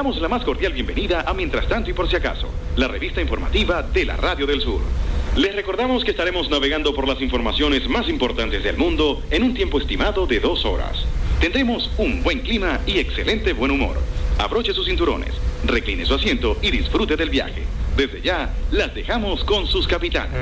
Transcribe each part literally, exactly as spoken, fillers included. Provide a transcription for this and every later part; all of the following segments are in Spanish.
damos la más cordial bienvenida a Mientras Tanto y Por Si Acaso, la revista informativa de la Radio del Sur. Les recordamos que estaremos navegando por las informaciones más importantes del mundo en un tiempo estimado de dos horas. Tendremos un buen clima y excelente buen humor. Abroche sus cinturones, recline su asiento y disfrute del viaje. Desde ya, las dejamos con sus capitanes.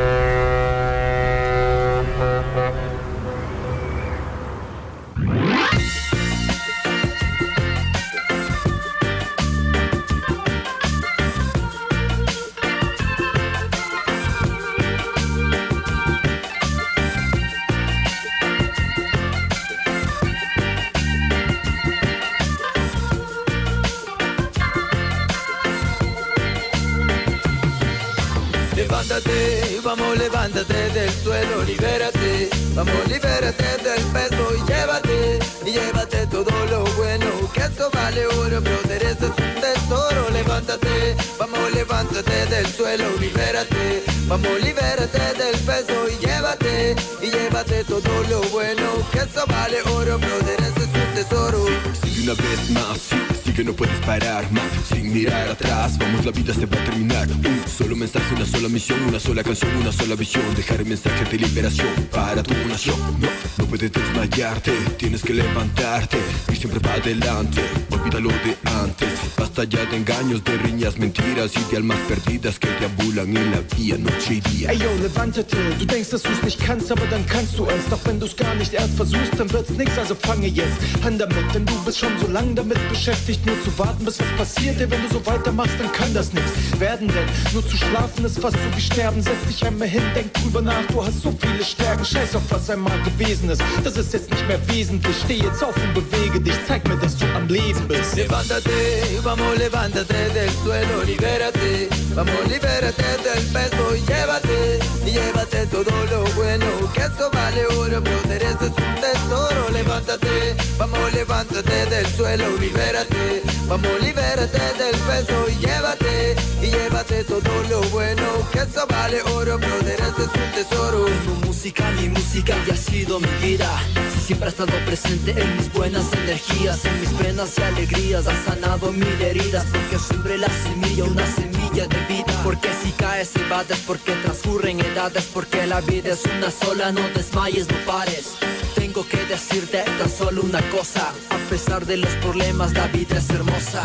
Levántate, vamos, levántate del suelo, libérate, vamos, libérate del peso y llévate, y llévate todo lo bueno, que esto vale oro, brother, esto es un tesoro. Levántate, vamos, levántate del suelo, libérate, vamos, libérate del peso y llévate, y llévate todo lo bueno, que esto vale oro, brother, esto es un tesoro. Sigue una vez más, sí, sí que no puedes parar más, sin mirar atrás, vamos, la vida se va a terminar. Un solo mensaje, una sola misión, una sola canción, una sola visión, dejar el mensaje de liberación para tu nación. No, no puedes desmayarte, tienes que levantarte y siempre para adelante, olvida lo de antes. Basta ya de engaños, de riñas, mentiras y de almas perdidas que deambulan en la vía noche y día. Ey yo, levántate, du denkst, dass du's nicht kannst, aber dann kannst du es. Doch wenn du's gar nicht erst versuchst, dann wird's nix, also fange jetzt an damit. Denn du bist schon so lang damit beschäftigt, nur zu warten, bis was passiert. Ey, wenn du so weitermachst, dann kann das nichts werden, denn nur zu schlafen ist fast so wie sterben. Setz dich einmal hin, denk drüber nach, du hast so viele Stärken. Scheiß auf was einmal gewesen ist, das ist jetzt nicht mehr wesentlich. Steh jetzt auf und bewege dich, zeig mir, dass du am Leben bist. Levántate, vamos, levántate del suelo, libérate, vamos, libérate del peso y llévate, y llévate todo lo bueno, que esto vale oro, brother, esto es un tesoro. Levántate, vamos, levántate del suelo, libérate, vamos, libérate del peso y llévate, y llévate todo lo bueno, que esto vale oro, brother, esto es un tesoro. Tu música, mi música ya ha sido mi vida, siempre ha estado presente en mis buenas energías, en mis penas y alegrías, ha sanado mil heridas, porque siempre la semilla, una semilla de vida. Porque si caes y bates, porque transcurren edades, porque la vida es una sola, no desmayes, no pares. Tengo que decirte tan solo una cosa, a pesar de los problemas, la vida es hermosa.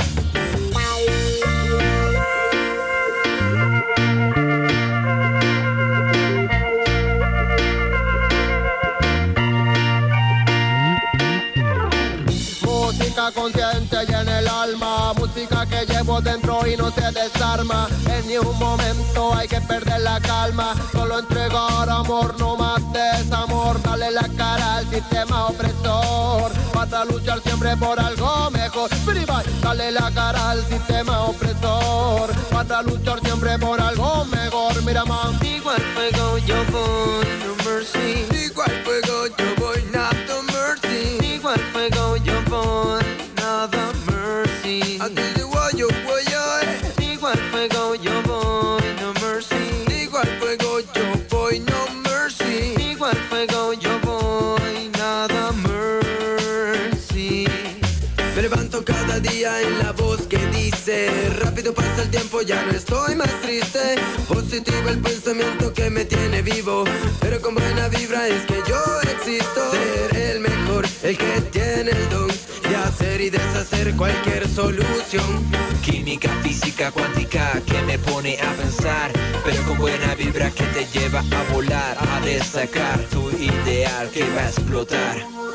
Música consciente y en el alma, música que llevo dentro y no se desarma. En ni un momento hay que perder la calma, solo entregar amor, no más desamor. Dale la cara al sistema opresor, para luchar siempre por algo mejor. Dale la cara al sistema opresor, para luchar siempre por algo mejor. Mira más, igual fuego yo voy, no mercy. Igual fuego yo voy, not no mercy. Igual fuego yo voy, nada mercy. Antes de yo voy a igual fuego yo voy, no mercy. Igual fuego yo voy, no mercy. Igual fuego yo voy, nada mercy. Me levanto cada día en la voz que dice, rápido pasa el tiempo, ya no estoy más triste. Positivo el pensamiento que me tiene vivo, pero con buena vibra es que yo existo. Ser el mejor, el que tiene el don de hacer y deshacer cualquier solución. Química, física, cuántica que me pone a pensar, pero con buena vibra que te lleva a volar, a destacar tu ideal que va a explotar.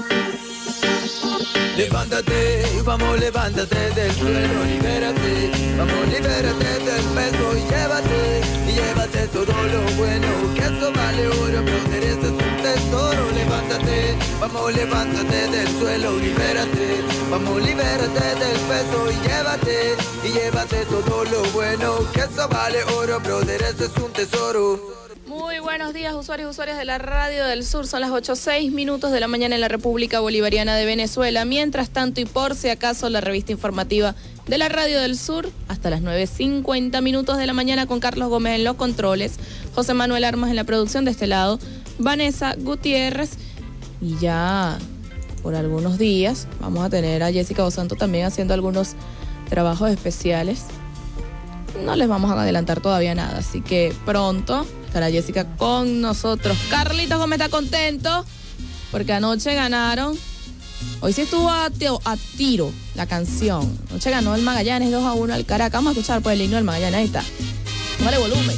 Levántate, vamos, levántate del suelo, libérate, vamos, libérate del peso y llévate, y llévate todo lo bueno, que esto vale oro, brother, esto es un tesoro. Levántate, vamos, levántate del suelo, libérate, vamos, libérate del peso y llévate, y llévate todo lo bueno, que esto vale oro, brother, esto es un tesoro. Muy buenos días, usuarios y usuarias de la Radio del Sur. Son las ocho seis minutos de la mañana en la República Bolivariana de Venezuela. Mientras tanto, y por si acaso, la revista informativa de la Radio del Sur hasta las nueve cincuenta minutos de la mañana con Carlos Gómez en los controles, José Manuel Armas en la producción de este lado, Vanessa Gutiérrez, y ya por algunos días vamos a tener a Jessica Osanto también haciendo algunos trabajos especiales. No les vamos a adelantar todavía nada, así que pronto estará Jessica con nosotros. Carlitos Gómez está contento porque anoche ganaron. Hoy sí estuvo a, tiro, a tiro la canción. Anoche ganó el Magallanes dos a uno al Caracas. Vamos a escuchar por el himno del Magallanes. Ahí está. Vale volumen.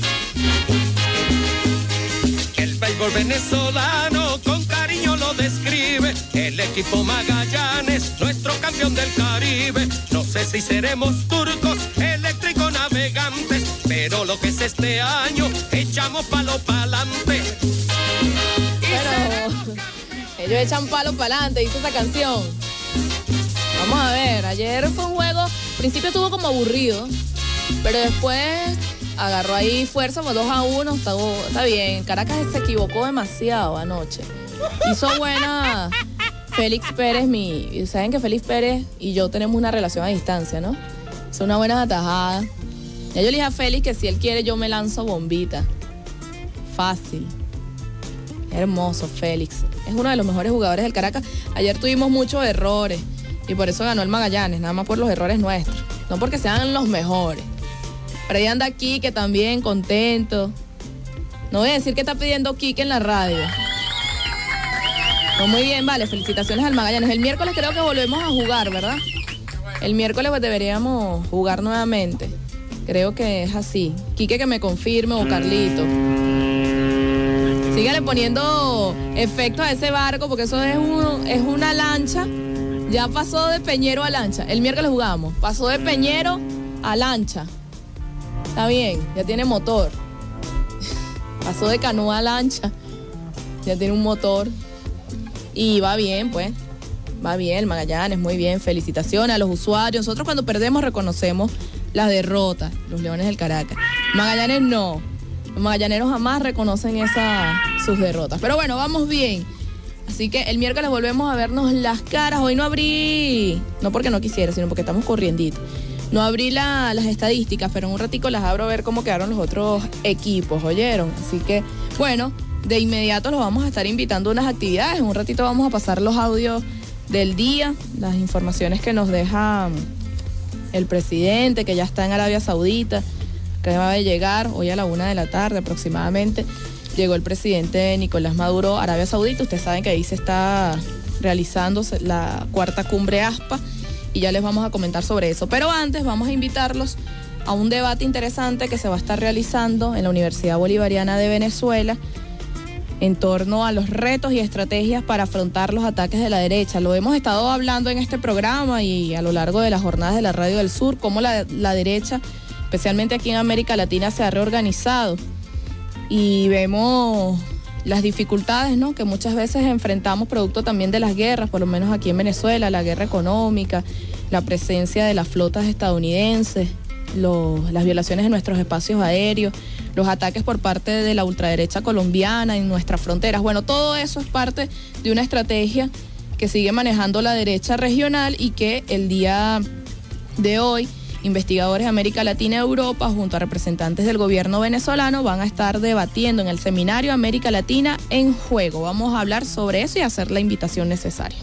El béisbol venezolano con cariño lo describe. El equipo Magallanes, nuestro campeón del Caribe. No sé si seremos turcos, eléctricos navegantes, pero lo que es este año, echamos palo pa'lante. Pero ellos echan palo pa'lante, dice esa canción. Vamos a ver, ayer fue un juego, al principio estuvo como aburrido, pero después agarró ahí fuerza, pues dos a uno, está, está bien. Caracas se equivocó demasiado anoche. Hizo buena Félix Pérez, mi, saben que Félix Pérez y yo tenemos una relación a distancia, ¿no? Es una buena atajada. Ya yo le dije a Félix que si él quiere yo me lanzo bombita. Fácil. Hermoso Félix. Es uno de los mejores jugadores del Caracas. Ayer tuvimos muchos errores y por eso ganó el Magallanes, nada más por los errores nuestros. No porque sean los mejores. Pero ahí anda Quique también, contento. No voy a decir que está pidiendo Quique en la radio. No, muy bien, vale, felicitaciones al Magallanes. El miércoles creo que volvemos a jugar, ¿verdad? El miércoles pues deberíamos jugar nuevamente. Creo que es así. Quique que me confirme o Carlito. Sígale poniendo efectos a ese barco porque eso es, un, es una lancha. Ya pasó de peñero a lancha. El miércoles jugamos. Pasó de peñero a lancha. Está bien, ya tiene motor. Pasó de canoa a lancha. Ya tiene un motor. Y va bien, pues. Va bien, el Magallanes, muy bien. Felicitaciones a los usuarios. Nosotros cuando perdemos reconocemos las derrotas, los Leones del Caracas. Magallanes no. Los magallaneros jamás reconocen esa, sus derrotas. Pero bueno, vamos bien. Así que el miércoles volvemos a vernos las caras. Hoy no abrí, no porque no quisiera, sino porque estamos corriendito. No abrí la, las estadísticas, pero en un ratico las abro a ver cómo quedaron los otros equipos, ¿oyeron? Así que, bueno, de inmediato los vamos a estar invitando a unas actividades. En un ratito vamos a pasar los audios del día, las informaciones que nos deja el presidente, que ya está en Arabia Saudita, que va a llegar hoy a la una de la tarde aproximadamente. Llegó el presidente Nicolás Maduro a Arabia Saudita. Ustedes saben que ahí se está realizando la cuarta cumbre ASPA y ya les vamos a comentar sobre eso. Pero antes vamos a invitarlos a un debate interesante que se va a estar realizando en la Universidad Bolivariana de Venezuela en torno a los retos y estrategias para afrontar los ataques de la derecha. Lo hemos estado hablando en este programa y a lo largo de las jornadas de la Radio del Sur, cómo la, la derecha, especialmente aquí en América Latina, se ha reorganizado. Y vemos las dificultades, ¿no?, que muchas veces enfrentamos producto también de las guerras, por lo menos aquí en Venezuela, la guerra económica, la presencia de las flotas estadounidenses, los, las violaciones de nuestros espacios aéreos, los ataques por parte de la ultraderecha colombiana en nuestras fronteras. Bueno, todo eso es parte de una estrategia que sigue manejando la derecha regional y que el día de hoy investigadores de América Latina y Europa junto a representantes del gobierno venezolano van a estar debatiendo en el seminario América Latina en Juego. Vamos a hablar sobre eso y hacer la invitación necesaria.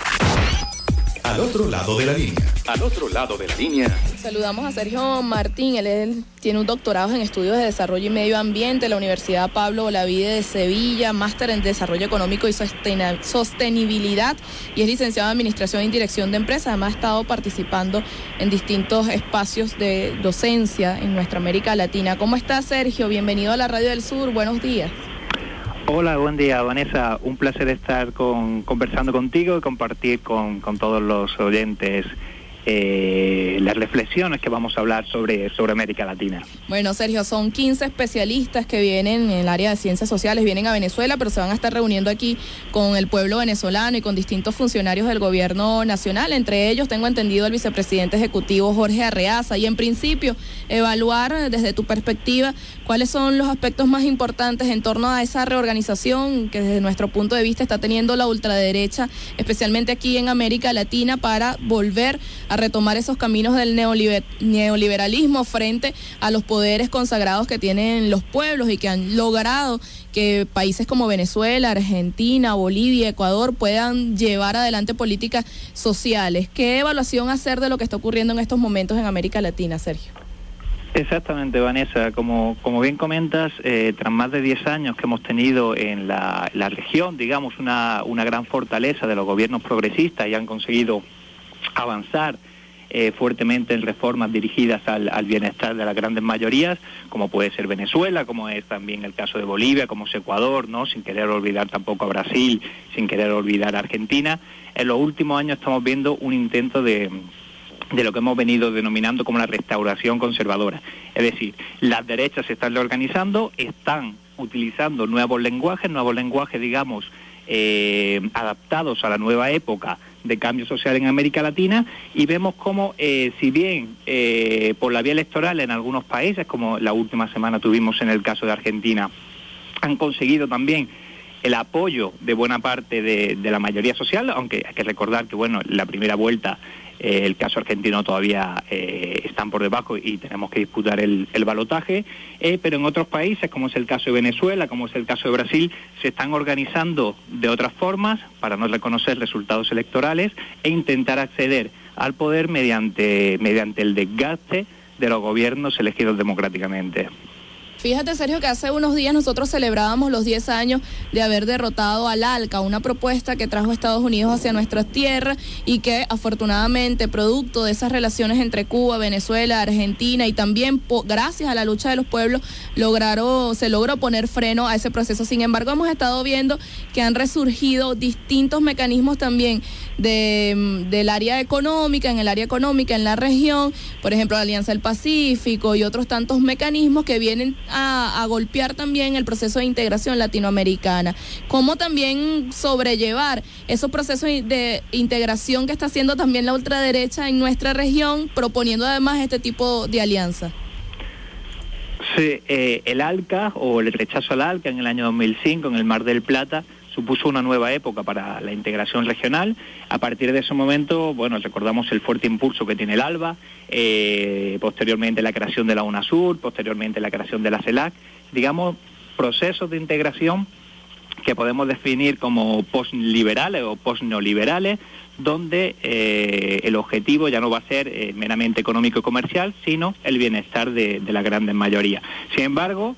Al otro lado de la línea. Al otro lado de la línea. Saludamos a Sergio Martín. Él, él tiene un doctorado en estudios de desarrollo y medio ambiente en la Universidad Pablo Olavide de Sevilla, máster en desarrollo económico y sostenibilidad y es licenciado en administración y dirección de empresas. Además ha estado participando en distintos espacios de docencia en nuestra América Latina. ¿Cómo está, Sergio? Bienvenido a la Radio del Sur. Buenos días. Hola, buen día, Vanessa. Un placer estar con, conversando contigo y compartir con, con todos los oyentes eh, las reflexiones que vamos a hablar sobre, sobre América Latina. Bueno, Sergio, son quince especialistas que vienen en el área de ciencias sociales, vienen a Venezuela, pero se van a estar reuniendo aquí con el pueblo venezolano y con distintos funcionarios del gobierno nacional. Entre ellos, tengo entendido, el vicepresidente ejecutivo Jorge Arreaza. Y en principio, evaluar desde tu perspectiva cuáles son los aspectos más importantes en torno a esa reorganización que desde nuestro punto de vista está teniendo la ultraderecha, especialmente aquí en América Latina, para volver a retomar esos caminos del neoliber- neoliberalismo frente a los poderes consagrados que tienen los pueblos y que han logrado que países como Venezuela, Argentina, Bolivia, Ecuador puedan llevar adelante políticas sociales. ¿Qué evaluación hacer de lo que está ocurriendo en estos momentos en América Latina, Sergio? Exactamente, Vanessa. Como, como bien comentas, eh, tras más de diez años que hemos tenido en la, la región, digamos, una, una gran fortaleza de los gobiernos progresistas y han conseguido avanzar Eh, fuertemente en reformas dirigidas al, al bienestar de las grandes mayorías, como puede ser Venezuela, como es también el caso de Bolivia, como es Ecuador, ¿no? Sin querer olvidar tampoco a Brasil, sin querer olvidar a Argentina. En los últimos años estamos viendo un intento de, de lo que hemos venido denominando como la restauración conservadora. Es decir, las derechas se están reorganizando, están utilizando nuevos lenguajes, nuevos lenguajes, digamos, eh, adaptados a la nueva época de cambio social en América Latina, y vemos cómo, eh, si bien eh, por la vía electoral en algunos países, como la última semana tuvimos en el caso de Argentina, han conseguido también el apoyo de buena parte de, de la mayoría social, aunque hay que recordar que, bueno, la primera vuelta, eh, el caso argentino todavía eh, están por debajo y tenemos que disputar el, el balotaje, eh, pero en otros países, como es el caso de Venezuela, como es el caso de Brasil, se están organizando de otras formas para no reconocer resultados electorales e intentar acceder al poder mediante, mediante el desgaste de los gobiernos elegidos democráticamente. Fíjate, Sergio, que hace unos días nosotros celebrábamos los diez años de haber derrotado al ALCA, una propuesta que trajo Estados Unidos hacia nuestras tierras y que afortunadamente, producto de esas relaciones entre Cuba, Venezuela, Argentina y también po- gracias a la lucha de los pueblos, lograron, se logró poner freno a ese proceso. Sin embargo, hemos estado viendo que han resurgido distintos mecanismos también de, del área económica, en el área económica, en la región, por ejemplo, la Alianza del Pacífico y otros tantos mecanismos que vienen A, a golpear también el proceso de integración latinoamericana. ¿Cómo también sobrellevar esos procesos de integración que está haciendo también la ultraderecha en nuestra región, proponiendo además este tipo de alianza? Sí, eh, el ALCA o el rechazo al ALCA en el año dos mil cinco en el Mar del Plata supuso una nueva época para la integración regional. A partir de ese momento, bueno, recordamos el fuerte impulso que tiene el ALBA, eh, posteriormente la creación de la UNASUR, posteriormente la creación de la CELAC, digamos, procesos de integración que podemos definir como postliberales o postneoliberales, donde eh, el objetivo ya no va a ser eh, meramente económico y comercial, sino el bienestar de, de la gran mayoría. Sin embargo,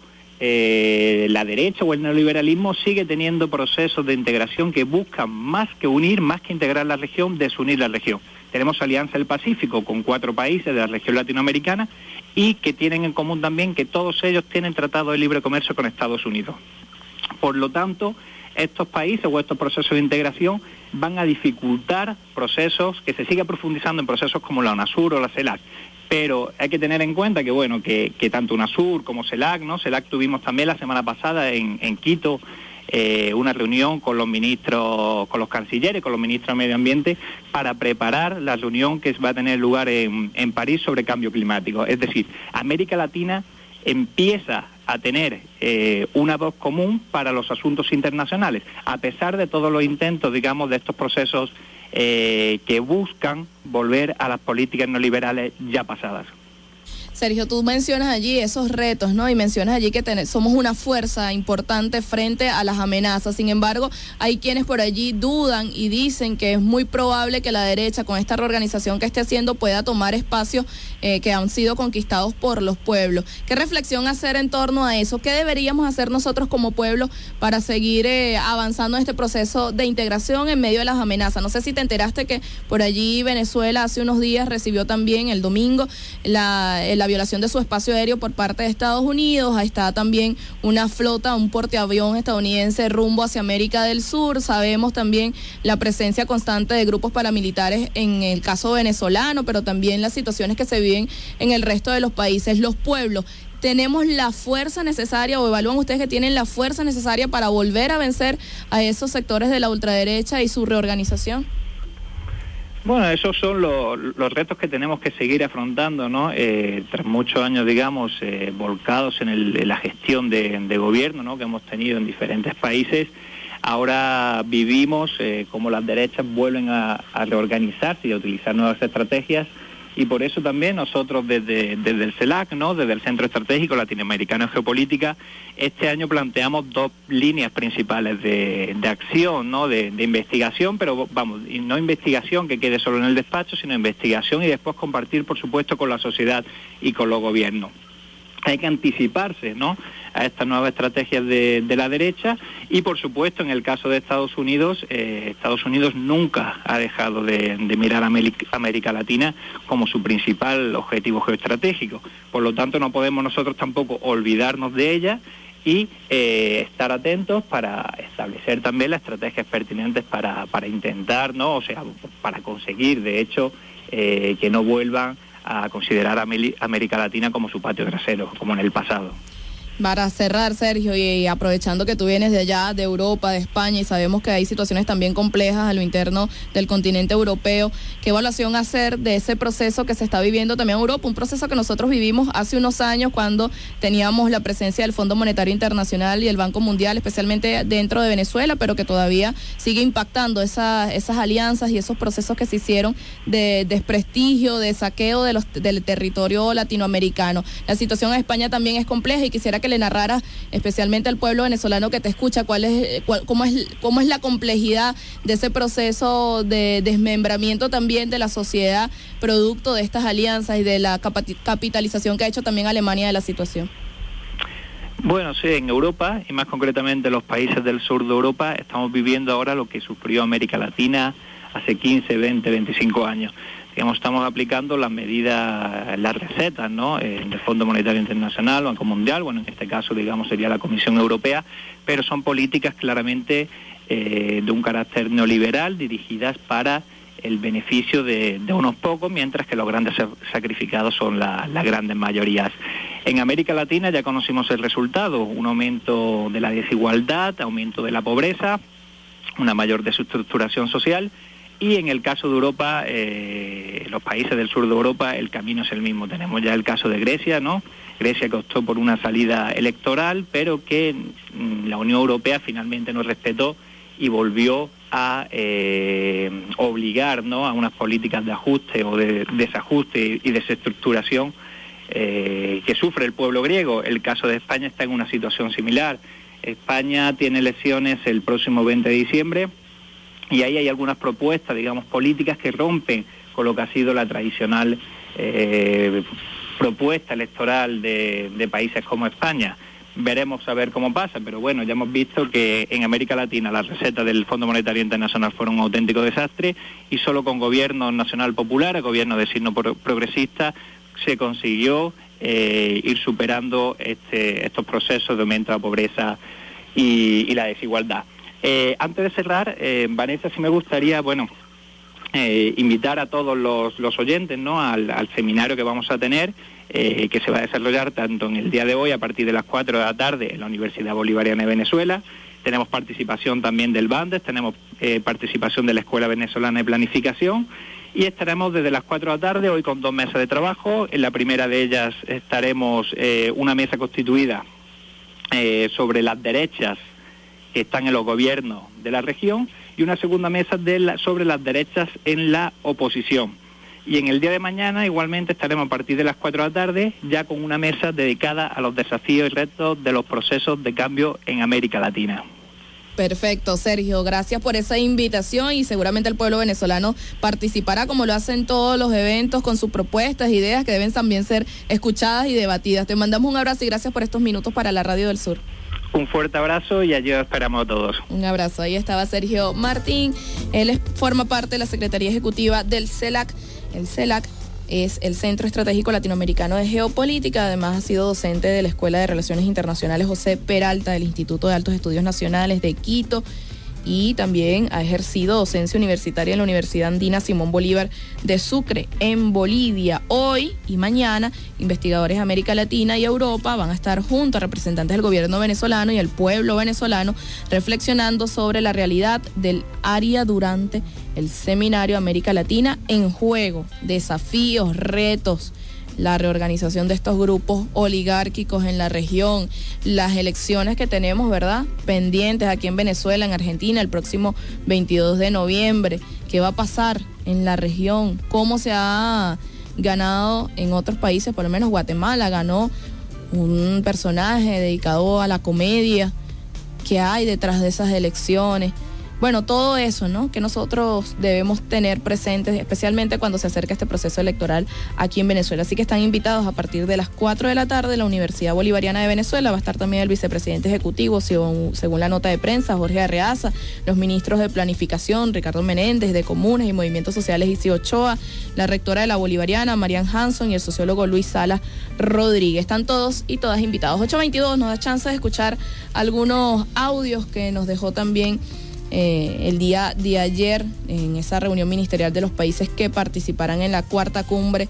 Eh, la derecha o el neoliberalismo sigue teniendo procesos de integración que buscan más que unir, más que integrar la región, desunir la región. Tenemos Alianza del Pacífico con cuatro países de la región latinoamericana y que tienen en común también que todos ellos tienen tratado de libre comercio con Estados Unidos. Por lo tanto, estos países o estos procesos de integración van a dificultar procesos, que se siga profundizando en procesos como la UNASUR o la CELAC. Pero hay que tener en cuenta que, bueno, que, que tanto UNASUR como CELAC, ¿no? CELAC tuvimos también la semana pasada en, en Quito eh, una reunión con los ministros, con los cancilleres, con los ministros de Medio Ambiente, para preparar la reunión que va a tener lugar en, en París sobre cambio climático. Es decir, América Latina empieza a tener eh, una voz común para los asuntos internacionales, a pesar de todos los intentos, digamos, de estos procesos Eh, que buscan volver a las políticas neoliberales ya pasadas. Sergio, tú mencionas allí esos retos, ¿no? Y mencionas allí que ten- somos una fuerza importante frente a las amenazas. Sin embargo, hay quienes por allí dudan y dicen que es muy probable que la derecha, con esta reorganización que esté haciendo, pueda tomar espacios eh, que han sido conquistados por los pueblos. ¿Qué reflexión hacer en torno a eso? ¿Qué deberíamos hacer nosotros como pueblo para seguir eh, avanzando en este proceso de integración en medio de las amenazas? No sé si te enteraste que por allí Venezuela hace unos días recibió también el domingo la, la violación de su espacio aéreo por parte de Estados Unidos. Ahí está también una flota, un porteavión estadounidense rumbo hacia América del Sur. Sabemos también la presencia constante de grupos paramilitares en el caso venezolano, pero también las situaciones que se viven en el resto de los países. Los pueblos, ¿tenemos la fuerza necesaria o evalúan ustedes que tienen la fuerza necesaria para volver a vencer a esos sectores de la ultraderecha y su reorganización? Bueno, esos son los, los retos que tenemos que seguir afrontando, ¿no? Eh, tras muchos años, digamos, eh, volcados en, el, en la gestión de, de gobierno, ¿no?, que hemos tenido en diferentes países, Ahora vivimos eh, como las derechas vuelven a, a reorganizarse y a utilizar nuevas estrategias, y por eso también nosotros desde, desde el CELAC, ¿no?, desde el Centro Estratégico Latinoamericano en Geopolítica, este año planteamos dos líneas principales de, de acción, ¿no?, de, de investigación, pero vamos, y no investigación que quede solo en el despacho, sino investigación y después compartir, por supuesto, con la sociedad y con los gobiernos. Hay que anticiparse, ¿no?, a estas nuevas estrategias de, de la derecha, y por supuesto en el caso de Estados Unidos, eh, Estados Unidos nunca ha dejado de, de mirar a América, América Latina como su principal objetivo geoestratégico. Por lo tanto, no podemos nosotros tampoco olvidarnos de ella y eh, estar atentos para establecer también las estrategias pertinentes para, para intentar, ¿no?, o sea, para conseguir, de hecho, eh, que no vuelvan a considerar a América Latina como su patio trasero, como en el pasado. Para cerrar, Sergio, y aprovechando que tú vienes de allá, de Europa, de España, y sabemos que hay situaciones también complejas a lo interno del continente europeo, ¿qué evaluación hacer de ese proceso que se está viviendo también en Europa? Un proceso que nosotros vivimos hace unos años cuando teníamos la presencia del Fondo Monetario Internacional y el Banco Mundial, especialmente dentro de Venezuela, pero que todavía sigue impactando esa, esas alianzas y esos procesos que se hicieron de desprestigio, de saqueo de los, del territorio latinoamericano. La situación en España también es compleja y quisiera que le narrara especialmente al pueblo venezolano que te escucha cuál es cuál, cómo es cómo es la complejidad de ese proceso de desmembramiento también de la sociedad producto de estas alianzas y de la capitalización que ha hecho también Alemania de la situación. Bueno, sí, en Europa, y más concretamente los países del sur de Europa, estamos viviendo ahora lo que sufrió América Latina hace quince, veinte, veinticinco años. Digamos, estamos aplicando las medidas, las recetas, ¿no?, eh, del Fondo Monetario Internacional, Banco Mundial, bueno, en este caso, digamos, sería la Comisión Europea, pero son políticas claramente eh, de un carácter neoliberal, dirigidas para el beneficio de, de unos pocos, mientras que los grandes sacrificados son la, las grandes mayorías. En América Latina ya conocimos el resultado, un aumento de la desigualdad, aumento de la pobreza, una mayor desestructuración social. Y en el caso de Europa, eh, los países del sur de Europa, el camino es el mismo. Tenemos ya el caso de Grecia, ¿no? Grecia que optó por una salida electoral, pero que mm, la Unión Europea finalmente no respetó y volvió a eh, obligar, ¿no?, a unas políticas de ajuste o de desajuste y desestructuración eh, que sufre el pueblo griego. El caso de España está en una situación similar. España tiene elecciones el próximo veinte de diciembre. Y ahí hay algunas propuestas, digamos, políticas que rompen con lo que ha sido la tradicional eh, propuesta electoral de, de países como España. Veremos a ver cómo pasa, pero bueno, ya hemos visto que en América Latina las recetas del Fondo Monetario Internacional fueron un auténtico desastre y solo con gobiernos nacional populares, gobiernos de signo progresista, se consiguió eh, ir superando este, estos procesos de aumento de la pobreza y, y la desigualdad. Eh, antes de cerrar, eh, Vanessa, sí me gustaría, bueno, eh, invitar a todos los, los oyentes, ¿no?, al, al seminario que vamos a tener, eh, que se va a desarrollar tanto en el día de hoy a partir de las cuatro de la tarde en la Universidad Bolivariana de Venezuela. Tenemos participación también del Bandes, tenemos eh, participación de la Escuela Venezolana de Planificación y estaremos desde las cuatro de la tarde hoy con dos mesas de trabajo. En la primera de ellas estaremos eh, una mesa constituida eh, sobre las derechas que están en los gobiernos de la región y una segunda mesa de la, sobre las derechas en la oposición. Y en el día de mañana igualmente estaremos a partir de las cuatro de la tarde ya con una mesa dedicada a los desafíos y retos de los procesos de cambio en América Latina. Perfecto, Sergio, gracias por esa invitación y seguramente el pueblo venezolano participará como lo hacen todos los eventos con sus propuestas, ideas que deben también ser escuchadas y debatidas. Te mandamos un abrazo y gracias por estos minutos para la Radio del Sur. Un fuerte abrazo y allí esperamos a todos. Un abrazo. Ahí estaba Sergio Martín. Él es, forma parte de la Secretaría Ejecutiva del CELAC. El CELAC es el Centro Estratégico Latinoamericano de Geopolítica. Además ha sido docente de la Escuela de Relaciones Internacionales José Peralta del Instituto de Altos Estudios Nacionales de Quito. Y también ha ejercido docencia universitaria en la Universidad Andina Simón Bolívar de Sucre, en Bolivia. Hoy y mañana, investigadores de América Latina y Europa van a estar junto a representantes del gobierno venezolano y el pueblo venezolano reflexionando sobre la realidad del área durante el seminario América Latina en juego, desafíos, retos, la reorganización de estos grupos oligárquicos en la región, las elecciones que tenemos, ¿verdad?, pendientes aquí en Venezuela, en Argentina, el próximo veintidós de noviembre. ¿Qué va a pasar en la región? ¿Cómo se ha ganado en otros países? Por lo menos Guatemala ganó un personaje dedicado a la comedia. ¿Qué hay detrás de esas elecciones? Bueno, todo eso, ¿no?, que nosotros debemos tener presentes, especialmente cuando se acerca este proceso electoral aquí en Venezuela. Así que están invitados a partir de las cuatro de la tarde en la Universidad Bolivariana de Venezuela. Va a estar también el vicepresidente ejecutivo, según, según la nota de prensa, Jorge Arreaza, los ministros de Planificación, Ricardo Menéndez, de Comunas y Movimientos Sociales, Isi Ochoa, la rectora de la Bolivariana, Marian Hanson, y el sociólogo Luis Salas Rodríguez. Están todos y todas invitados. ocho veintidós nos da chance de escuchar algunos audios que nos dejó también Eh, el día de ayer en esa reunión ministerial de los países que participarán en la cuarta cumbre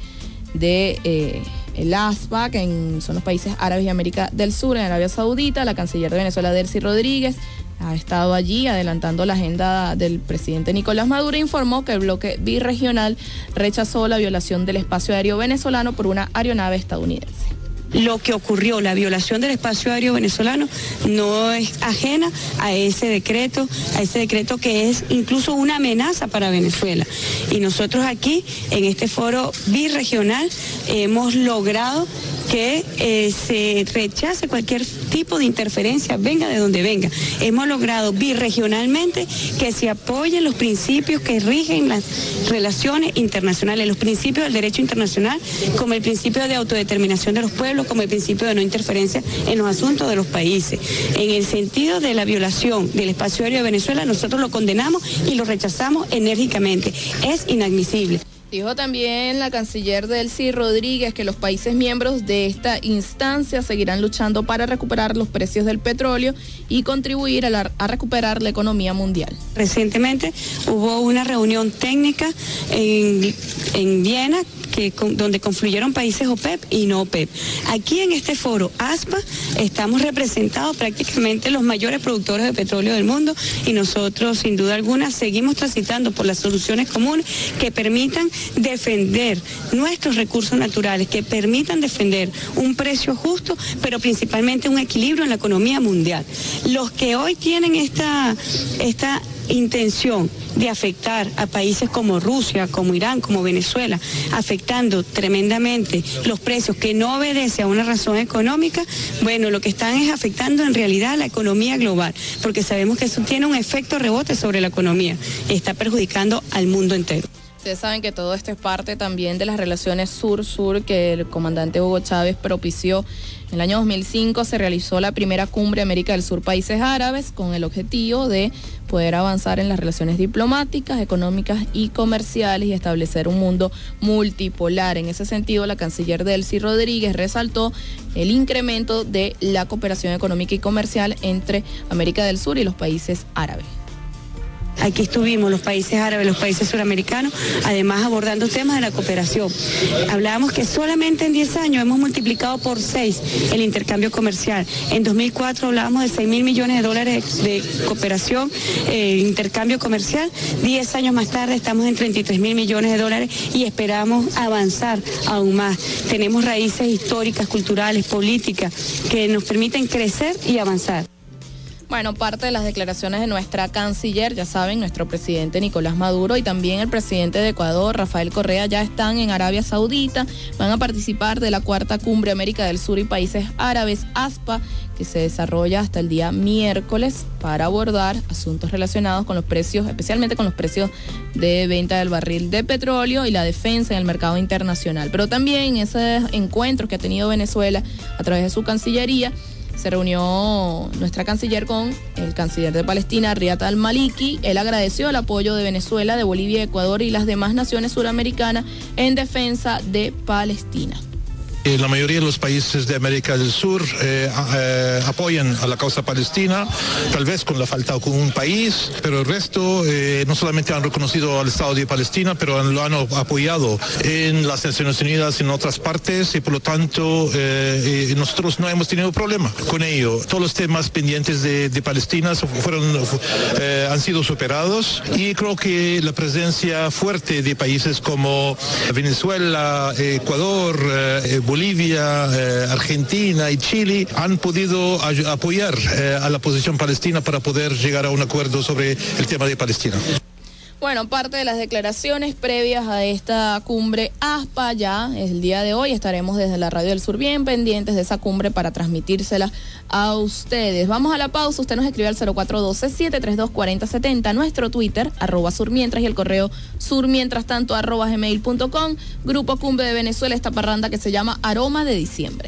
de eh, el ASPA, que en, son los países árabes y América del Sur, en Arabia Saudita. La canciller de Venezuela, Delcy Rodríguez, ha estado allí adelantando la agenda del presidente Nicolás Maduro e informó que el bloque birregional rechazó la violación del espacio aéreo venezolano por una aeronave estadounidense. Lo que ocurrió, la violación del espacio aéreo venezolano, no es ajena a ese decreto, a ese decreto que es incluso una amenaza para Venezuela. Y nosotros aquí, en este foro birregional, hemos logrado que eh, se rechace cualquier tipo de interferencia, venga de donde venga. Hemos logrado birregionalmente que se apoyen los principios que rigen las relaciones internacionales, los principios del derecho internacional, como el principio de autodeterminación de los pueblos, como el principio de no interferencia en los asuntos de los países. En el sentido de la violación del espacio aéreo de Venezuela, nosotros lo condenamos y lo rechazamos enérgicamente. Es inadmisible. Dijo también la canciller Delcy Rodríguez que los países miembros de esta instancia seguirán luchando para recuperar los precios del petróleo y contribuir a, la, a recuperar la economía mundial. Recientemente hubo una reunión técnica en, en Viena, que, donde confluyeron países OPEP y no OPEP. Aquí en este foro ASPA estamos representados prácticamente los mayores productores de petróleo del mundo y nosotros sin duda alguna seguimos transitando por las soluciones comunes que permitan defender nuestros recursos naturales, que permitan defender un precio justo, pero principalmente un equilibrio en la economía mundial. Los que hoy tienen esta, esta intención de afectar a países como Rusia, como Irán, como Venezuela, afectando tremendamente los precios que no obedece a una razón económica, bueno, lo que están es afectando en realidad a la economía global, porque sabemos que eso tiene un efecto rebote sobre la economía y está perjudicando al mundo entero. Ustedes saben que todo esto es parte también de las relaciones sur-sur que el comandante Hugo Chávez propició. En el año dos mil cinco se realizó la primera cumbre América del Sur Países Árabes con el objetivo de poder avanzar en las relaciones diplomáticas, económicas y comerciales y establecer un mundo multipolar. En ese sentido, la canciller Delcy Rodríguez resaltó el incremento de la cooperación económica y comercial entre América del Sur y los países árabes. Aquí estuvimos los países árabes, los países suramericanos, además abordando temas de la cooperación. Hablábamos que solamente en diez años hemos multiplicado por seis el intercambio comercial. En dos mil cuatro hablábamos de seis mil millones de dólares de cooperación, eh, intercambio comercial. diez años más tarde estamos en treinta y tres mil millones de dólares y esperamos avanzar aún más. Tenemos raíces históricas, culturales, políticas que nos permiten crecer y avanzar. Bueno, parte de las declaraciones de nuestra canciller, ya saben, nuestro presidente Nicolás Maduro y también el presidente de Ecuador, Rafael Correa, ya están en Arabia Saudita, van a participar de la cuarta cumbre América del Sur y Países Árabes, ASPA, que se desarrolla hasta el día miércoles para abordar asuntos relacionados con los precios, especialmente con los precios de venta del barril de petróleo y la defensa en el mercado internacional. Pero también esos encuentros que ha tenido Venezuela a través de su Cancillería, se reunió nuestra canciller con el canciller de Palestina, Riyad al-Maliki. Él agradeció el apoyo de Venezuela, de Bolivia, Ecuador y las demás naciones suramericanas en defensa de Palestina. Eh, la mayoría de los países de América del Sur eh, eh, apoyan a la causa palestina, tal vez con la falta con un país, pero el resto eh, no solamente han reconocido al Estado de Palestina, pero han, lo han apoyado en las Naciones Unidas y en otras partes, y por lo tanto eh, eh, nosotros no hemos tenido problema con ello. Todos los temas pendientes de, de Palestina fueron, eh, han sido superados, y creo que la presencia fuerte de países como Venezuela, Ecuador, eh, Bolivia, eh, Argentina y Chile han podido apoyar eh, a la posición palestina para poder llegar a un acuerdo sobre el tema de Palestina. Bueno, parte de las declaraciones previas a esta cumbre ASPA, ya el día de hoy estaremos desde la Radio del Sur bien pendientes de esa cumbre para transmitírsela a ustedes. Vamos a la pausa, usted nos escribe al cero cuatro uno dos, siete tres dos, cuatro cero siete cero, nuestro Twitter, arroba surmientras, y el correo surmientrastanto, arroba gmail punto com. Grupo Cumbre de Venezuela, esta parranda que se llama Aroma de Diciembre.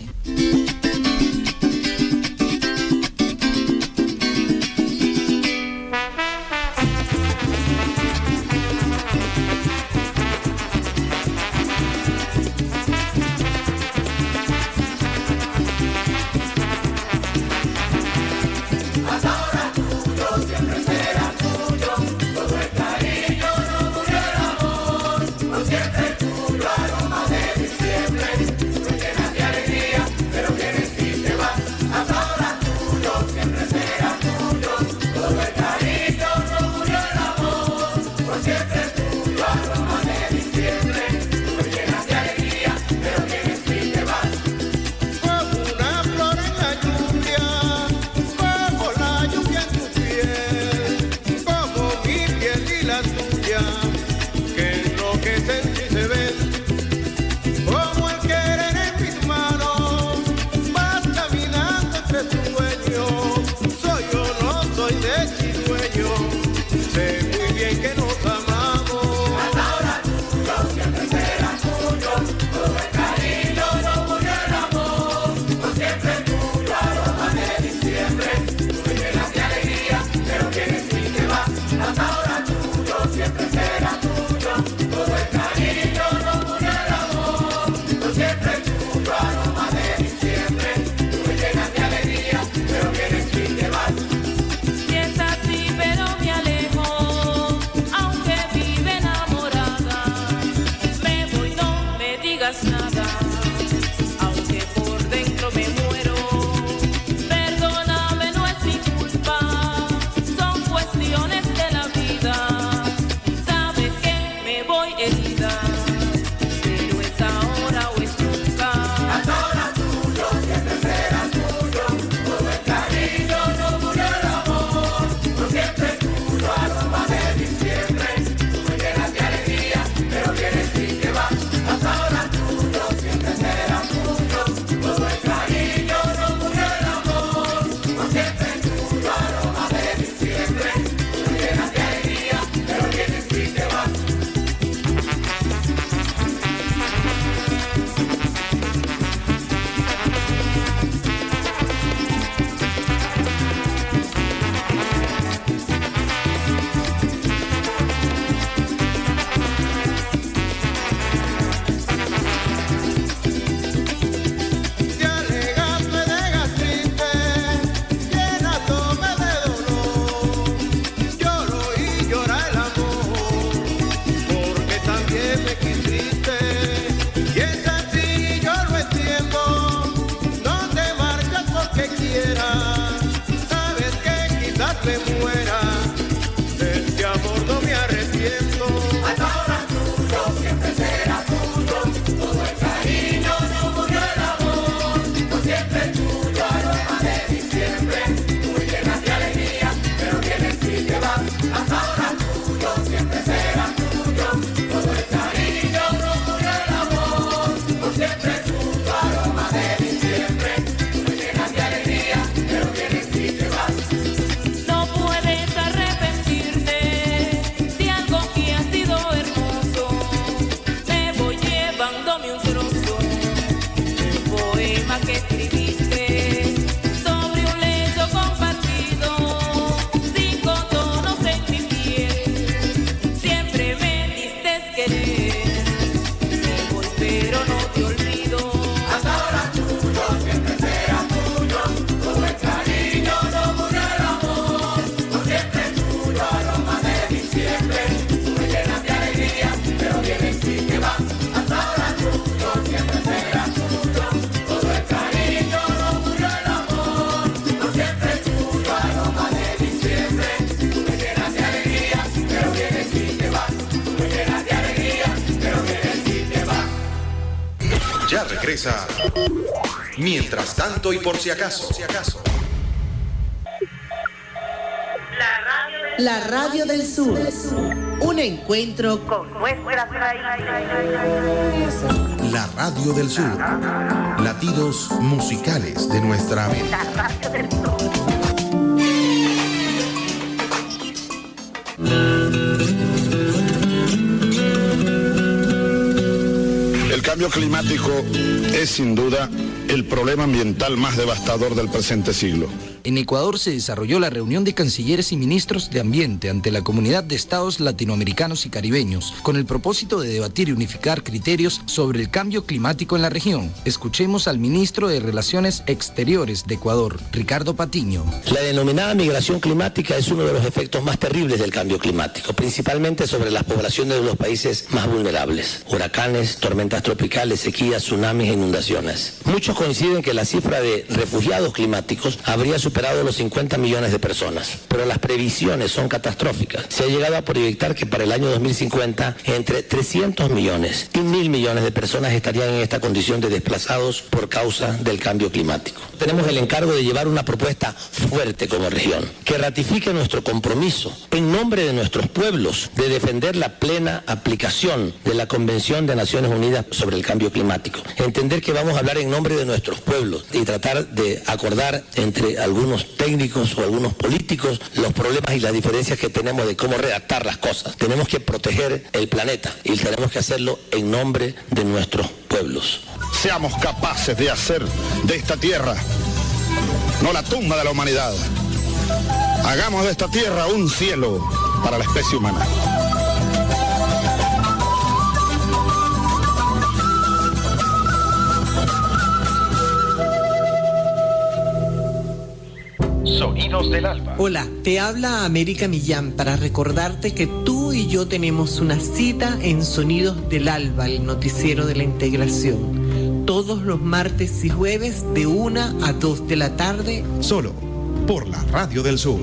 No puedes regresa. Mientras tanto y por si acaso. Si acaso. La Radio del Sur. Un encuentro con nuestras raíces. La Radio del Sur. Latidos musicales de nuestra América. La Radio del Sur. El cambio climático es sin duda el problema ambiental más devastador del presente siglo. En Ecuador se desarrolló la reunión de cancilleres y ministros de Ambiente ante la Comunidad de Estados Latinoamericanos y Caribeños, con el propósito de debatir y unificar criterios sobre el cambio climático en la región. Escuchemos al ministro de Relaciones Exteriores de Ecuador, Ricardo Patiño. La denominada migración climática es uno de los efectos más terribles del cambio climático, principalmente sobre las poblaciones de los países más vulnerables. Huracanes, tormentas tropicales, sequías, tsunamis e inundaciones. Muchos coinciden que la cifra de refugiados climáticos habría superado los cincuenta millones de personas, pero las previsiones son catastróficas. Se ha llegado a proyectar que para el año dos mil cincuenta entre trescientos millones y mil millones de personas estarían en esta condición de desplazados por causa del cambio climático. Tenemos el encargo de llevar una propuesta fuerte como región, que ratifique nuestro compromiso en nombre de nuestros pueblos de defender la plena aplicación de la Convención de Naciones Unidas sobre el Cambio Climático. Entender que vamos a hablar en nombre de nuestros pueblos y tratar de acordar entre algunos técnicos o algunos políticos los problemas y las diferencias que tenemos de cómo redactar las cosas. Tenemos que proteger el planeta y tenemos que hacerlo en nombre de nuestros pueblos. Seamos capaces de hacer de esta tierra no la tumba de la humanidad. Hagamos de esta tierra un cielo para la especie humana. Sonidos del Alba. Hola, te habla América Millán para recordarte que tú y yo tenemos una cita en Sonidos del Alba, el noticiero de la integración. Todos los martes y jueves de una a dos de la tarde. Solo por la Radio del Sur.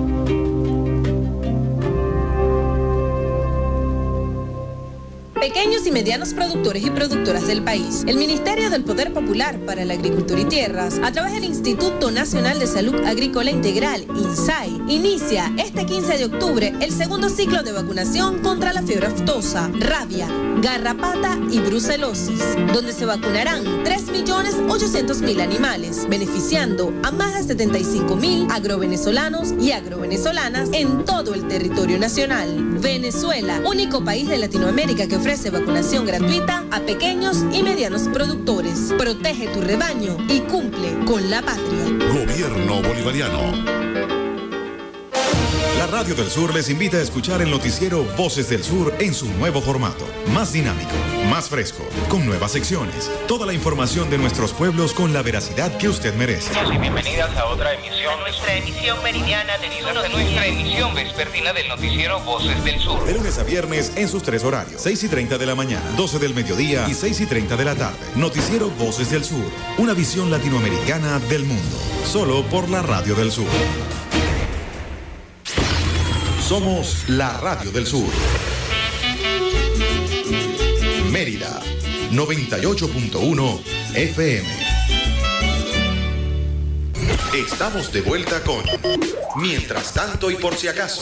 Pequeños y medianos productores y productoras del país. El Ministerio del Poder Popular para la Agricultura y Tierras, a través del Instituto Nacional de Salud Agrícola Integral, INSAI, inicia este quince de octubre el segundo ciclo de vacunación contra la fiebre aftosa, rabia, garrapata y brucelosis, donde se vacunarán tres millones ochocientos mil animales, beneficiando a más de setenta y cinco mil agrovenezolanos y agrovenezolanas en todo el territorio nacional. Venezuela, único país de Latinoamérica que ofrece vacunación gratuita a pequeños y medianos productores. Protege tu rebaño y cumple con la patria. Gobierno Bolivariano. La Radio del Sur les invita a escuchar el noticiero Voces del Sur en su nuevo formato. Más dinámico, más fresco, con nuevas secciones. Toda la información de nuestros pueblos con la veracidad que usted merece. Y bienvenidas a otra emisión de nuestra emisión meridiana de nuestra emisión vespertina del noticiero Voces del Sur. De lunes a viernes en sus tres horarios. seis y treinta de la mañana, doce del mediodía y seis y treinta de la tarde. Noticiero Voces del Sur. Una visión latinoamericana del mundo. Solo por la Radio del Sur. Somos la Radio del Sur. Mérida, noventa y ocho punto uno F M. Estamos de vuelta con Mientras tanto y por si acaso.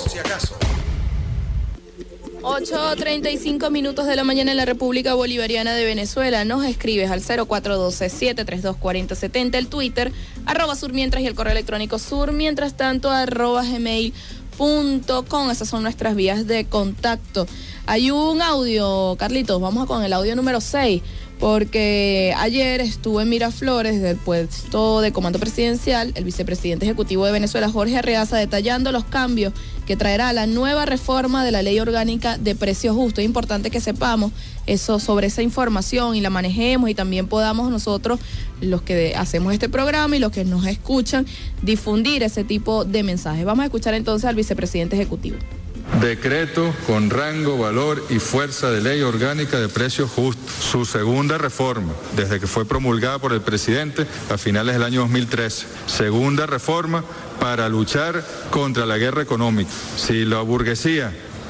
ocho treinta y cinco minutos de la mañana en la República Bolivariana de Venezuela. Nos escribes al cero cuatro uno dos, siete tres dos, cuatro cero siete cero, el Twitter, arroba surmientras y el correo electrónico surmientras tanto, arroba gmail punto com. Esas son nuestras vías de contacto. Hay un audio, Carlitos, vamos con el audio número seis, porque ayer estuvo en Miraflores, del puesto de comando presidencial, el vicepresidente ejecutivo de Venezuela, Jorge Arreaza, detallando los cambios que traerá la nueva reforma de la Ley Orgánica de Precios Justos. Es importante que sepamos eso sobre esa información y la manejemos y también podamos nosotros, los que hacemos este programa y los que nos escuchan, difundir ese tipo de mensajes. Vamos a escuchar entonces al vicepresidente ejecutivo. Decreto con rango, valor y fuerza de ley orgánica de precios justos. Su segunda reforma, desde que fue promulgada por el presidente a finales del año dos mil trece. Segunda reforma para luchar contra la guerra económica. Si la burguesía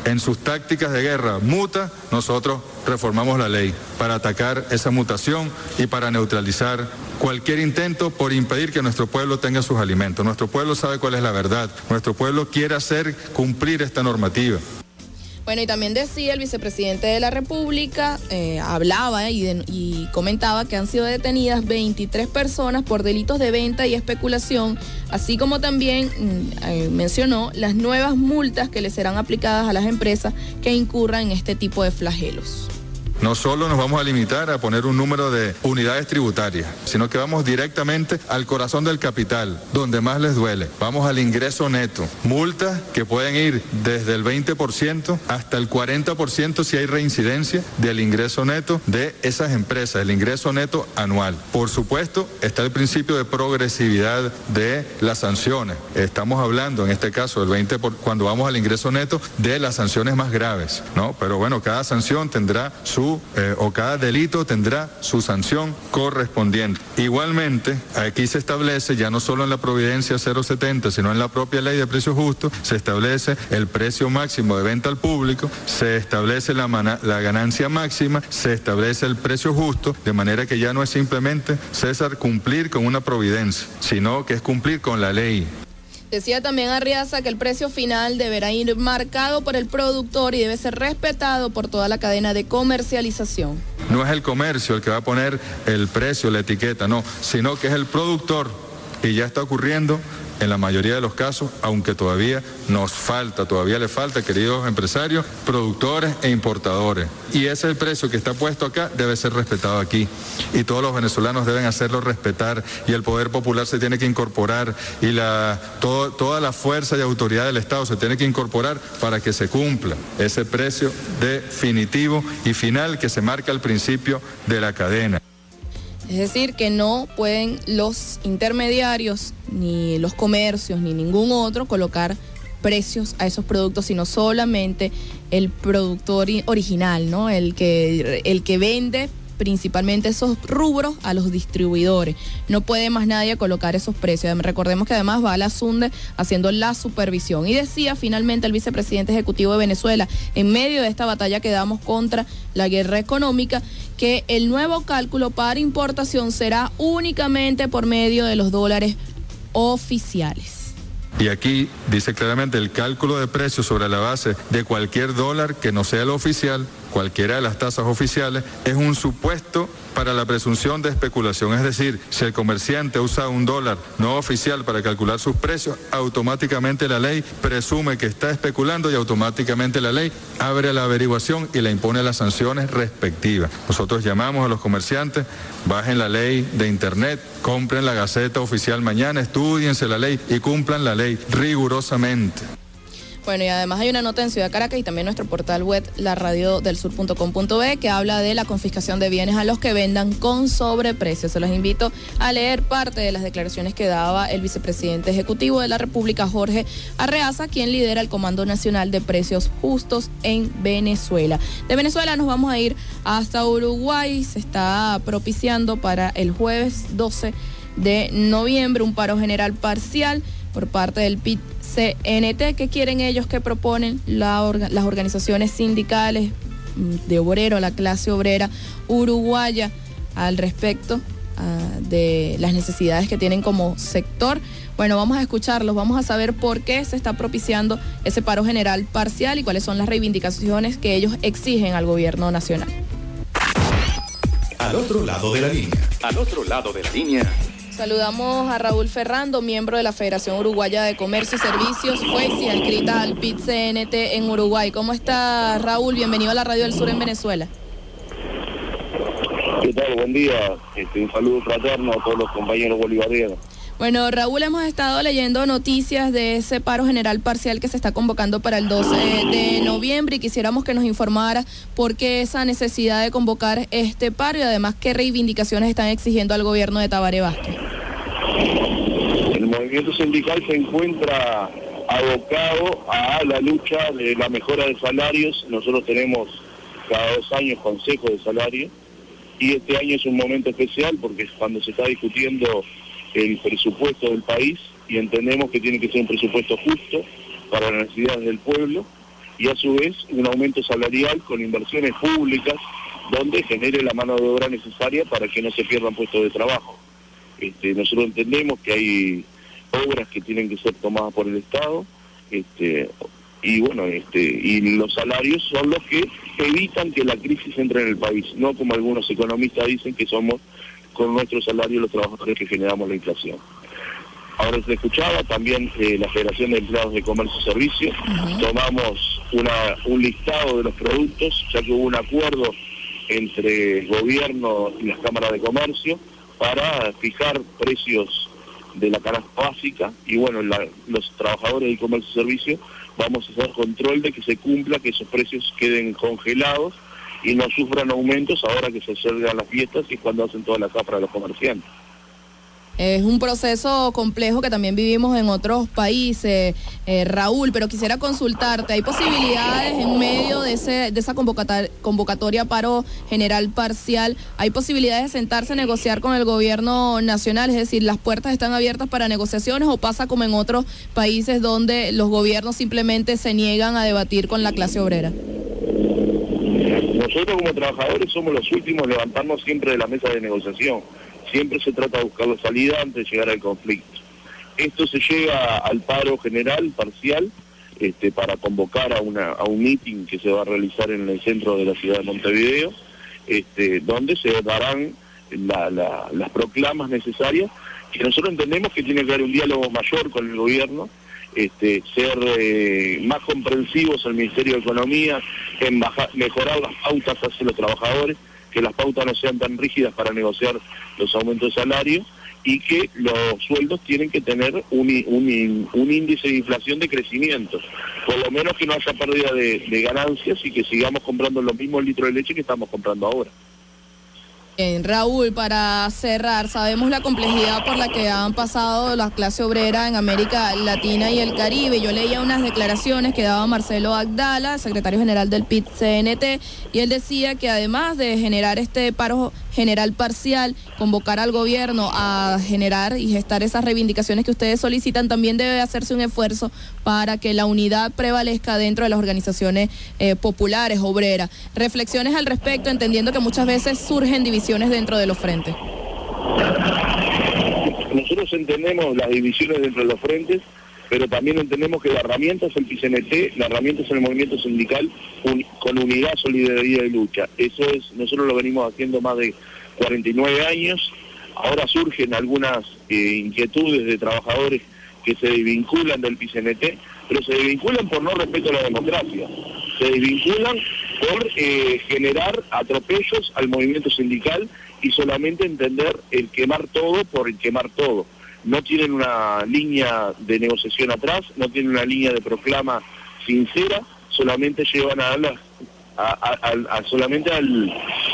en sus tácticas de guerra muta, nosotros reformamos la ley para atacar esa mutación y para neutralizar cualquier intento por impedir que nuestro pueblo tenga sus alimentos. Nuestro pueblo sabe cuál es la verdad, nuestro pueblo quiere hacer cumplir esta normativa. Bueno, y también decía el vicepresidente de la República, eh, hablaba y, de, y comentaba que han sido detenidas veintitrés personas por delitos de venta y especulación, así como también eh, mencionó las nuevas multas que le serán aplicadas a las empresas que incurran en este tipo de flagelos. No solo nos vamos a limitar a poner un número de unidades tributarias, sino que vamos directamente al corazón del capital, donde más les duele. Vamos al ingreso neto. Multas que pueden ir desde el veinte por ciento hasta el cuarenta por ciento si hay reincidencia del ingreso neto de esas empresas, el ingreso neto anual. Por supuesto, está el principio de progresividad de las sanciones. Estamos hablando, en este caso, del veinte por, cuando vamos al ingreso neto, de las sanciones más graves, ¿no? Pero bueno, cada sanción tendrá su Eh, o cada delito tendrá su sanción correspondiente. Igualmente, aquí se establece, ya no solo en la Providencia cero setenta, sino en la propia Ley de Precios Justos, se establece el precio máximo de venta al público, se establece la, la ganancia máxima, se establece el precio justo, de manera que ya no es simplemente, César, cumplir con una providencia, sino que es cumplir con la ley. Decía también Arriaza que el precio final deberá ir marcado por el productor y debe ser respetado por toda la cadena de comercialización. No es el comercio el que va a poner el precio, la etiqueta, no, sino que es el productor, y ya está ocurriendo en la mayoría de los casos, aunque todavía nos falta, todavía le falta, queridos empresarios, productores e importadores. Y ese es el precio que está puesto acá, debe ser respetado aquí. Y todos los venezolanos deben hacerlo respetar, y el poder popular se tiene que incorporar, y la, todo, toda la fuerza y autoridad del Estado se tiene que incorporar para que se cumpla ese precio definitivo y final que se marca al principio de la cadena. Es decir, que no pueden los intermediarios, ni los comercios, ni ningún otro colocar precios a esos productos, sino solamente el productor original, ¿no? El que, el que vende principalmente esos rubros a los distribuidores. No puede más nadie colocar esos precios. Recordemos que además va a la SUNDE haciendo la supervisión. Y decía finalmente el vicepresidente ejecutivo de Venezuela, en medio de esta batalla que damos contra la guerra económica, que el nuevo cálculo para importación será únicamente por medio de los dólares oficiales. Y aquí dice claramente el cálculo de precios sobre la base de cualquier dólar que no sea el oficial, cualquiera de las tasas oficiales, es un supuesto para la presunción de especulación. Es decir, si el comerciante usa un dólar no oficial para calcular sus precios, automáticamente la ley presume que está especulando y automáticamente la ley abre la averiguación y le impone las sanciones respectivas. Nosotros llamamos a los comerciantes, bajen la ley de internet, compren la Gaceta Oficial mañana, estudiense la ley y cumplan la ley rigurosamente. Bueno, y además hay una nota en Ciudad Caracas y también nuestro portal web, la radio del sur punto com punto be, que habla de la confiscación de bienes a los que vendan con sobreprecio. Se los invito a leer parte de las declaraciones que daba el vicepresidente ejecutivo de la República, Jorge Arreaza, quien lidera el Comando Nacional de Precios Justos en Venezuela. De Venezuela nos vamos a ir hasta Uruguay. Se está propiciando para el jueves doce de noviembre un paro general parcial por parte del P I T C N T. ¿Qué quieren ellos? ¿Qué proponen la orga, las organizaciones sindicales de obrero, la clase obrera uruguaya al respecto uh, de las necesidades que tienen como sector? Bueno, vamos a escucharlos, vamos a saber por qué se está propiciando ese paro general parcial y cuáles son las reivindicaciones que ellos exigen al gobierno nacional. Al otro lado de la línea. Al otro lado de la línea. Saludamos a Raúl Ferrando, miembro de la Federación Uruguaya de Comercio y Servicios, juez y adscrita al P I T C N T en Uruguay. ¿Cómo está, Raúl? Bienvenido a la Radio del Sur en Venezuela. ¿Qué tal? Buen día. Este, un saludo fraterno a todos los compañeros bolivarianos. Bueno, Raúl, hemos estado leyendo noticias de ese paro general parcial que se está convocando para el doce de noviembre y quisiéramos que nos informara por qué esa necesidad de convocar este paro y además qué reivindicaciones están exigiendo al gobierno de Tabaré Vázquez. El movimiento sindical se encuentra abocado a la lucha de la mejora de salarios. Nosotros tenemos cada dos años consejos de salario y este año es un momento especial porque es cuando se está discutiendo el presupuesto del país y entendemos que tiene que ser un presupuesto justo para las necesidades del pueblo y a su vez un aumento salarial con inversiones públicas donde genere la mano de obra necesaria para que no se pierdan puestos de trabajo. Este, nosotros entendemos que hay obras que tienen que ser tomadas por el Estado, este, y bueno, este, y los salarios son los que evitan que la crisis entre en el país, no como algunos economistas dicen que somos con nuestro salario los trabajadores que generamos la inflación. Ahora se escuchaba también eh, la Federación de Empleados de Comercio y Servicios, uh-huh. tomamos una, un listado de los productos, ya que hubo un acuerdo entre el gobierno y las cámaras de comercio para fijar precios de la canasta básica, y bueno, la, los trabajadores de comercio y servicio vamos a hacer control de que se cumpla, que esos precios queden congelados y no sufran aumentos ahora que se acercan las fiestas y es cuando hacen toda la zafra de los comerciantes. Es un proceso complejo que también vivimos en otros países, eh, Raúl, pero quisiera consultarte, ¿hay posibilidades en medio de ese de esa convocatoria, convocatoria paro general parcial, hay posibilidades de sentarse a negociar con el gobierno nacional? Es decir, ¿las puertas están abiertas para negociaciones o pasa como en otros países donde los gobiernos simplemente se niegan a debatir con la clase obrera? Nosotros como trabajadores somos los últimos en levantarnos siempre de la mesa de negociación. Siempre se trata de buscar la salida antes de llegar al conflicto. Esto se llega al paro general, parcial, este, para convocar a, una, a un meeting que se va a realizar en el centro de la ciudad de Montevideo, este, donde se darán la, la, las proclamas necesarias, que nosotros entendemos que tiene que haber un diálogo mayor con el gobierno, este, ser eh, más comprensivos al Ministerio de Economía, en baja, mejorar las pautas hacia los trabajadores, que las pautas no sean tan rígidas para negociar los aumentos de salario y que los sueldos tienen que tener un, un, un índice de inflación de crecimiento, por lo menos que no haya pérdida de, de ganancias y que sigamos comprando los mismos litros de leche que estamos comprando ahora. Bien, Raúl, para cerrar, sabemos la complejidad por la que han pasado la clase obrera en América Latina y el Caribe. Yo leía unas declaraciones que daba Marcelo Agdala, secretario general del P I T C N T, y él decía que además de generar este paro general parcial, convocar al gobierno a generar y gestar esas reivindicaciones que ustedes solicitan, también debe hacerse un esfuerzo para que la unidad prevalezca dentro de las organizaciones eh, populares, obreras. Reflexiones al respecto, entendiendo que muchas veces surgen divisiones dentro de los frentes. Nosotros entendemos las divisiones dentro de los frentes, pero también entendemos que la herramienta es el P C N T, la herramienta es el movimiento sindical un, con unidad, solidaridad y lucha. Eso es, nosotros lo venimos haciendo más de cuarenta y nueve años. Ahora surgen algunas eh, inquietudes de trabajadores que se desvinculan del P C N T, pero se desvinculan por no respeto a la democracia, se desvinculan por eh, generar atropellos al movimiento sindical y solamente entender el quemar todo por el quemar todo. No tienen una línea de negociación atrás, no tienen una línea de proclama sincera, solamente llevan a, la, a, a, a, a solamente al,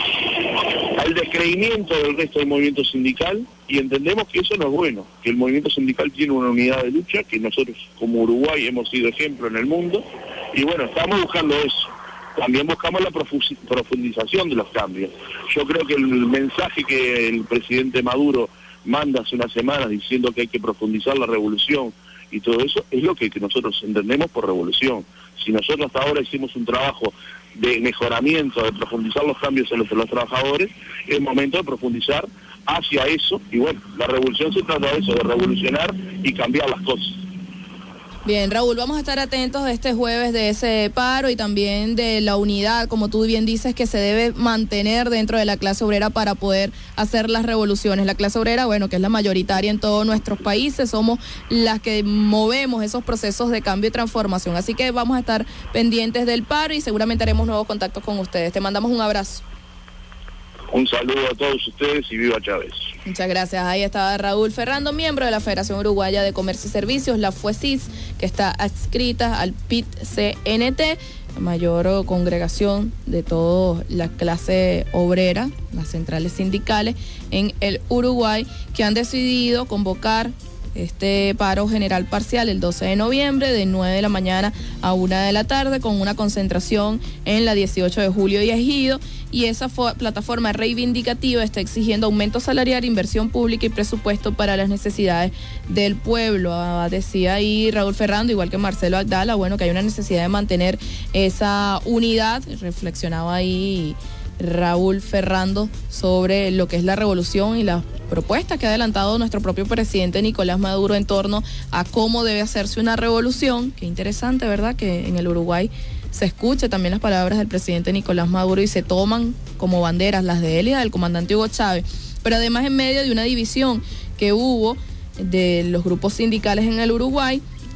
al descreimiento del resto del movimiento sindical, y entendemos que eso no es bueno, que el movimiento sindical tiene una unidad de lucha, que nosotros como Uruguay hemos sido ejemplo en el mundo, y bueno, estamos buscando eso. También buscamos la profundización de los cambios. Yo creo que el mensaje que el presidente Maduro manda hace unas semanas diciendo que hay que profundizar la revolución y todo eso, es lo que, que nosotros entendemos por revolución. Si nosotros hasta ahora hicimos un trabajo de mejoramiento, de profundizar los cambios en los, en los trabajadores, es momento de profundizar hacia eso, y bueno, la revolución se trata de eso, de revolucionar y cambiar las cosas. Bien, Raúl, vamos a estar atentos de este jueves de ese paro y también de la unidad, como tú bien dices, que se debe mantener dentro de la clase obrera para poder hacer las revoluciones. La clase obrera, bueno, que es la mayoritaria en todos nuestros países, somos las que movemos esos procesos de cambio y transformación. Así que vamos a estar pendientes del paro y seguramente haremos nuevos contactos con ustedes. Te mandamos un abrazo. Un saludo a todos ustedes y viva Chávez. Muchas gracias. Ahí estaba Raúl Ferrando, miembro de la Federación Uruguaya de Comercio y Servicios, la FUESIS, que está adscrita al P I T C N T, la mayor congregación de toda la clase obrera, las centrales sindicales en el Uruguay, que han decidido convocar este paro general parcial el doce de noviembre de nueve de la mañana a una de la tarde con una concentración en la dieciocho de julio y Ejido, y esa fo- plataforma reivindicativa está exigiendo aumento salarial, inversión pública y presupuesto para las necesidades del pueblo. Ah, decía ahí Raúl Ferrando, igual que Marcelo Abdala, bueno, que hay una necesidad de mantener esa unidad. Reflexionaba ahí Raúl Ferrando sobre lo que es la revolución y las propuestas que ha adelantado nuestro propio presidente Nicolás Maduro en torno a cómo debe hacerse una revolución. Qué interesante, ¿verdad?, que en el Uruguay se escuche también las palabras del presidente Nicolás Maduro y se toman como banderas las de él y las del comandante Hugo Chávez. Pero además, en medio de una división que hubo de los grupos sindicales en el Uruguay,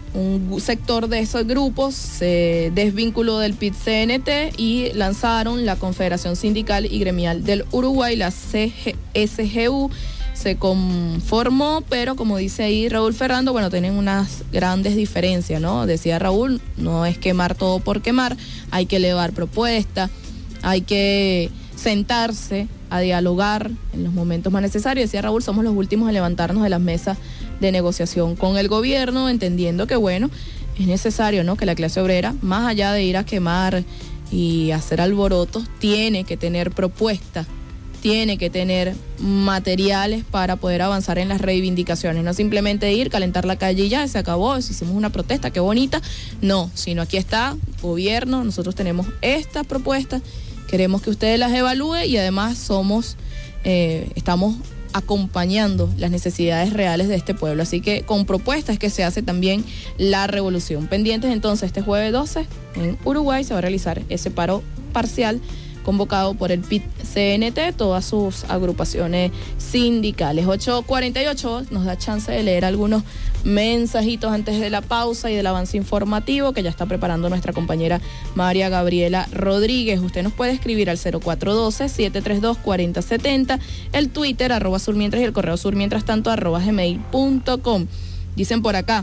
un sector de esos grupos se desvinculó del P I T C N T y lanzaron la Confederación Sindical y Gremial del Uruguay, la C G S G U. Se conformó, pero como dice ahí Raúl Ferrando, bueno, tienen unas grandes diferencias, ¿no? Decía Raúl, no es quemar todo por quemar, hay que elevar propuestas, hay que sentarse a dialogar en los momentos más necesarios. Decía Raúl, somos los últimos en levantarnos de las mesas de negociación con el gobierno, entendiendo que, bueno, es necesario, ¿no?, que la clase obrera, más allá de ir a quemar y hacer alborotos, tiene que tener propuestas, tiene que tener materiales para poder avanzar en las reivindicaciones, no simplemente ir, calentar la calle y ya, se acabó, si hicimos una protesta, qué bonita, no, sino aquí está, gobierno, nosotros tenemos estas propuestas, queremos que ustedes las evalúen y además somos, eh, estamos acompañando las necesidades reales de este pueblo. Así que con propuestas que se hace también la revolución. Pendientes entonces, este jueves doce en Uruguay se va a realizar ese paro parcial convocado por el P I T C N T, todas sus agrupaciones sindicales. ocho cuarenta y ocho, nos da chance de leer algunos mensajitos antes de la pausa y del avance informativo que ya está preparando nuestra compañera María Gabriela Rodríguez. Usted nos puede escribir al cero cuatro uno dos, siete tres dos, cuatro cero siete cero, el Twitter arroba surmientras y el correo surmientras tanto arroba gmail punto com. Dicen por acá: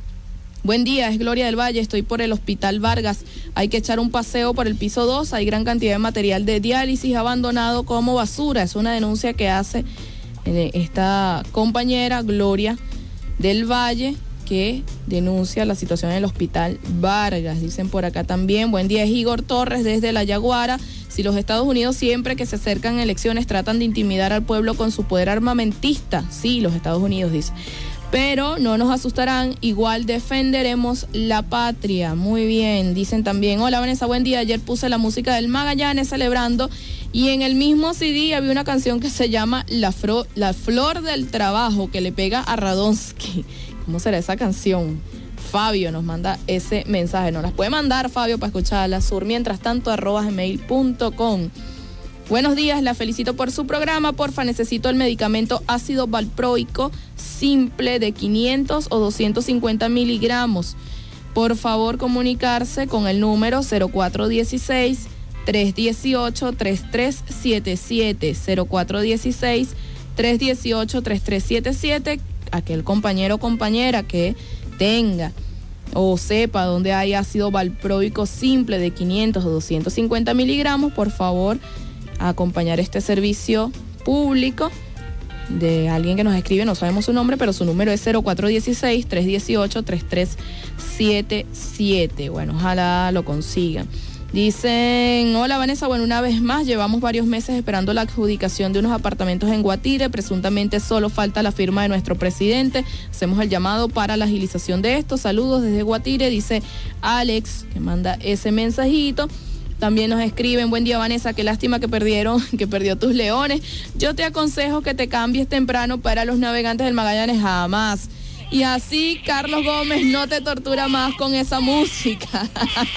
buen día, es Gloria del Valle, estoy por el Hospital Vargas, hay que echar un paseo por el piso dos, hay gran cantidad de material de diálisis abandonado como basura, es una denuncia que hace eh, esta compañera Gloria del Valle, que denuncia la situación en el Hospital Vargas. Dicen por acá también, buen día, es Igor Torres desde La Yaguara, si los Estados Unidos siempre que se acercan elecciones tratan de intimidar al pueblo con su poder armamentista, sí, los Estados Unidos, dice, pero no nos asustarán, igual defenderemos la patria. Muy bien, dicen también, hola Vanessa, buen día, ayer puse la música del Magallanes celebrando y en el mismo C D había una canción que se llama La, Fro- La Flor del Trabajo, que le pega a Radonsky. ¿Cómo será esa canción? Fabio nos manda ese mensaje, nos las puede mandar Fabio para escucharla, sur mientras tanto arroba gmail punto com. Buenos días, la felicito por su programa, porfa, necesito el medicamento ácido valproico simple de quinientos o doscientos cincuenta miligramos. Por favor, comunicarse con el número cero cuatro uno seis, tres uno ocho, tres tres siete siete, cero cuatro uno seis, tres uno ocho, tres tres siete siete, aquel compañero o compañera que tenga o sepa dónde hay ácido valproico simple de quinientos o doscientos cincuenta miligramos, por favor, a acompañar este servicio público de alguien que nos escribe, no sabemos su nombre, pero su número es cero cuatro uno seis, tres uno ocho, tres tres siete siete. Bueno, ojalá lo consigan. Dicen, hola Vanessa, bueno, una vez más, llevamos varios meses esperando la adjudicación de unos apartamentos en Guatire, presuntamente solo falta la firma de nuestro presidente, hacemos el llamado para la agilización de esto, saludos desde Guatire, dice Alex, que manda ese mensajito. También nos escriben, buen día Vanessa, qué lástima que perdieron, que perdió tus Leones. Yo te aconsejo que te cambies temprano para los Navegantes del Magallanes, jamás. Y así Carlos Gómez no te tortura más con esa música.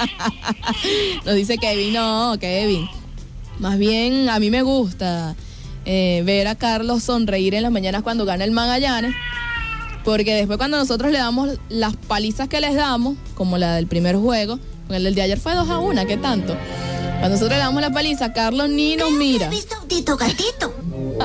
Nos dice Kevin, no, Kevin. Más bien a mí me gusta eh, ver a Carlos sonreír en las mañanas cuando gana el Magallanes. Porque después cuando nosotros le damos las palizas que les damos, como la del primer juego, el del de ayer fue dos a una, ¿qué tanto? Cuando nosotros le damos la paliza, Carlos ni nos mira. Audito gatito.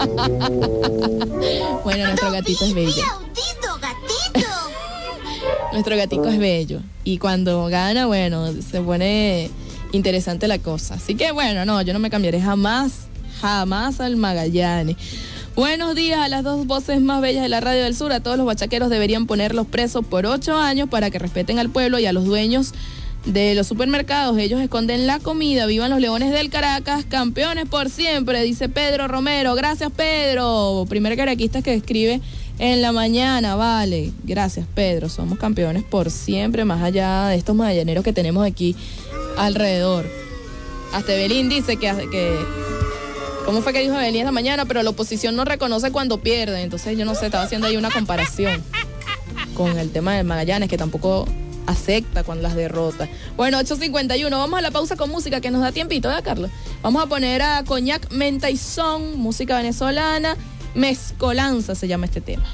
Bueno, nuestro gatito es bello. Audito gatito. Nuestro gatito es bello. Y cuando gana, bueno, se pone interesante la cosa. Así que bueno, no, yo no me cambiaré jamás, jamás al Magallanes. Buenos días a las dos voces más bellas de la Radio del Sur. A todos los bachaqueros deberían ponerlos presos por ocho años para que respeten al pueblo y a los dueños de los supermercados, ellos esconden la comida. Vivan los Leones del Caracas, campeones por siempre, dice Pedro Romero. Gracias, Pedro, primer caraquista que escribe en la mañana. Vale, gracias, Pedro, somos campeones por siempre, más allá de estos mañaneros que tenemos aquí alrededor. Hasta Evelyn dice que, que ¿cómo fue que dijo Evelyn esta mañana? Pero la oposición no reconoce cuando pierde. Entonces yo no sé, estaba haciendo ahí una comparación con el tema del Magallanes, que tampoco acepta con las derrotas. Bueno, ocho cincuenta y uno, vamos a la pausa con música que nos da tiempito, ¿verdad, Carlos? Vamos a poner a Coñac, Menta y Son, música venezolana, Mezcolanza se llama este tema.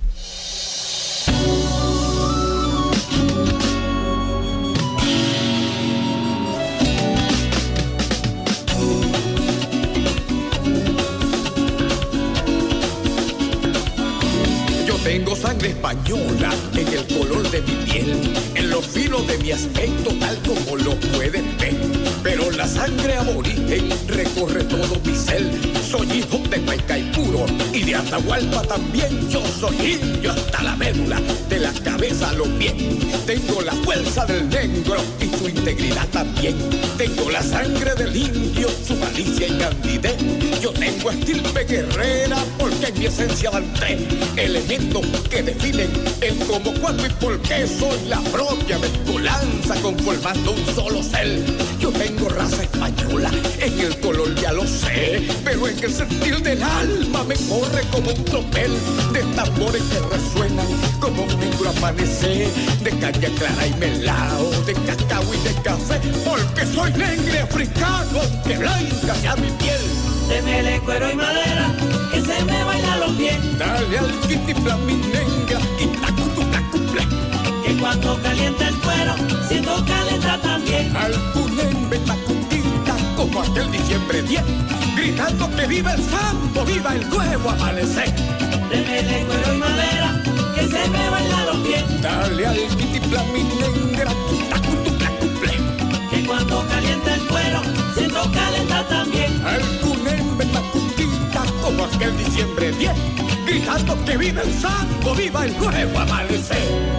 Tengo sangre española en el color de mi piel, en los filos de mi aspecto tal como lo pueden ver. Pero la sangre aborigen recorre todo mi ser. Soy hijo de Paicaipuro y de Atahualpa también. Yo soy indio hasta la médula, de la cabeza a los pies. Tengo la fuerza del negro y su integridad también. Tengo la sangre del indio, su malicia y candidez. Yo tengo estirpe guerrera porque en mi esencia van tres elementos que definen el cómo, cuándo y por qué. Soy la propia mezcolanza conformando un solo ser. Yo tengo raza española, en el color ya lo sé, pero en el sentir del alma me corre como un tropel de tambores que resuenan como un negro amanecer, de caña clara y melao, de cacao y de café, porque soy negro africano, aunque blanca sea mi piel. Démele cuero y madera, que se me bailan los pies. Dale al kitiplan mi negra, y tacu tu tacuple. Que cuando calienta el cuero, siento calenta también. Al cunembe tacuquita, como aquel diciembre diez, gritando que viva el sambo, viva el nuevo amanecer. Démele cuero y madera, que se me bailan los pies. Dale al kitiplan mi negra, y tacu tu tacuple. Que cuando calienta el cuero, siento calenta también. Al cunembe tacuquita, como aquel diciembre diez, gritando que viva el sambo, viva el nuevo amanecer.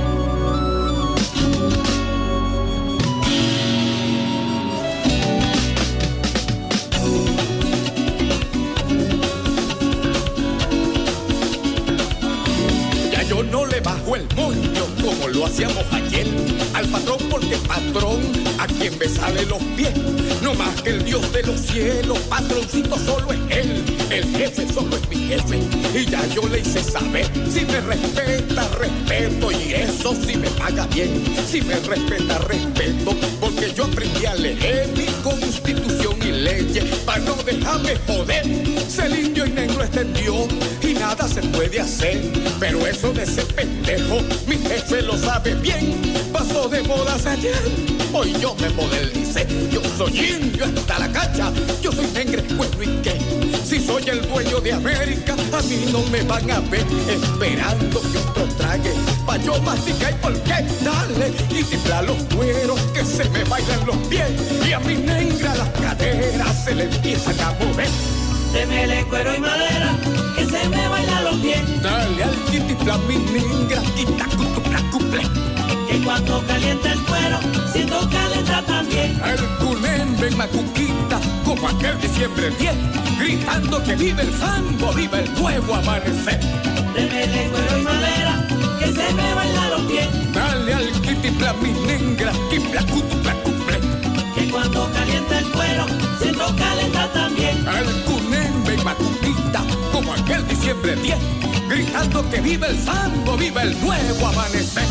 Yo no le bajo el moño como lo hacíamos ayer al patrón, porque patrón a quien me sale los pies, no más que el Dios de los cielos, patroncito solo es él, el jefe solo es mi jefe, y ya yo le hice saber, si me respeta, respeto, y eso si me paga bien, si me respeta, respeto, porque yo aprendí a leer mi constitución y leyes, para no dejarme joder, ser indio y negro está en Dios, y nada se puede hacer, pero eso de ese pendejo, mi jefe lo sabe bien, pasó de modas ayer, hoy yo me modernicé, yo soy indio hasta la cacha, yo soy negro, bueno y qué, si soy el dueño de América, a mí no me van a ver esperando que otro trague, pa' yo masticar y por qué, dale, y tiembla los cueros que se me bailan los pies, y a mi negra las caderas se le empiezan a mover. Démele cuero y madera, que se me bailan los pies. Dale al kitiplan mi negra, y tacu tu tacuple. Que cuando calienta el cuero, siento calenta también. Al cunembe macuquita, como aquel diciembre diez, gritando que vive el sambo, viva el nuevo amanecer. Démele cuero y madera, que se me bailan los pies. Dale al kitiplan mi negra, y placu tu tacuple. Que cuando calienta el cuero, siento calenta también. Al cunembe macuquita, como aquel diciembre diez, gritando que viva el sambo, viva el nuevo amanecer.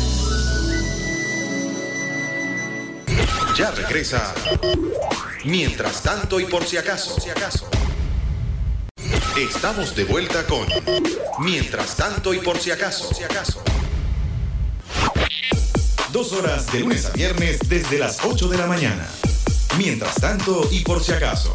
Ya regresa. Mientras tanto y por si acaso. Estamos de vuelta con Mientras tanto y por si acaso. Dos horas de lunes a viernes desde las ocho de la mañana. Mientras tanto y por si acaso.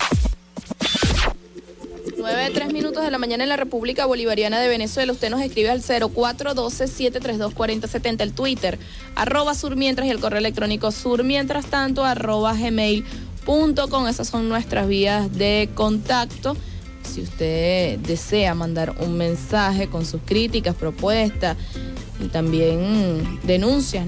nueve, tres minutos de la mañana en la República Bolivariana de Venezuela. Usted nos escribe al cero cuatro uno dos, siete tres dos, cuatro cero siete cero, el Twitter, arroba surmientras, y el correo electrónico surmientras tanto, arroba gmail punto com. Esas son nuestras vías de contacto. Si usted desea mandar un mensaje con sus críticas, propuestas y también denuncias, ¿no?,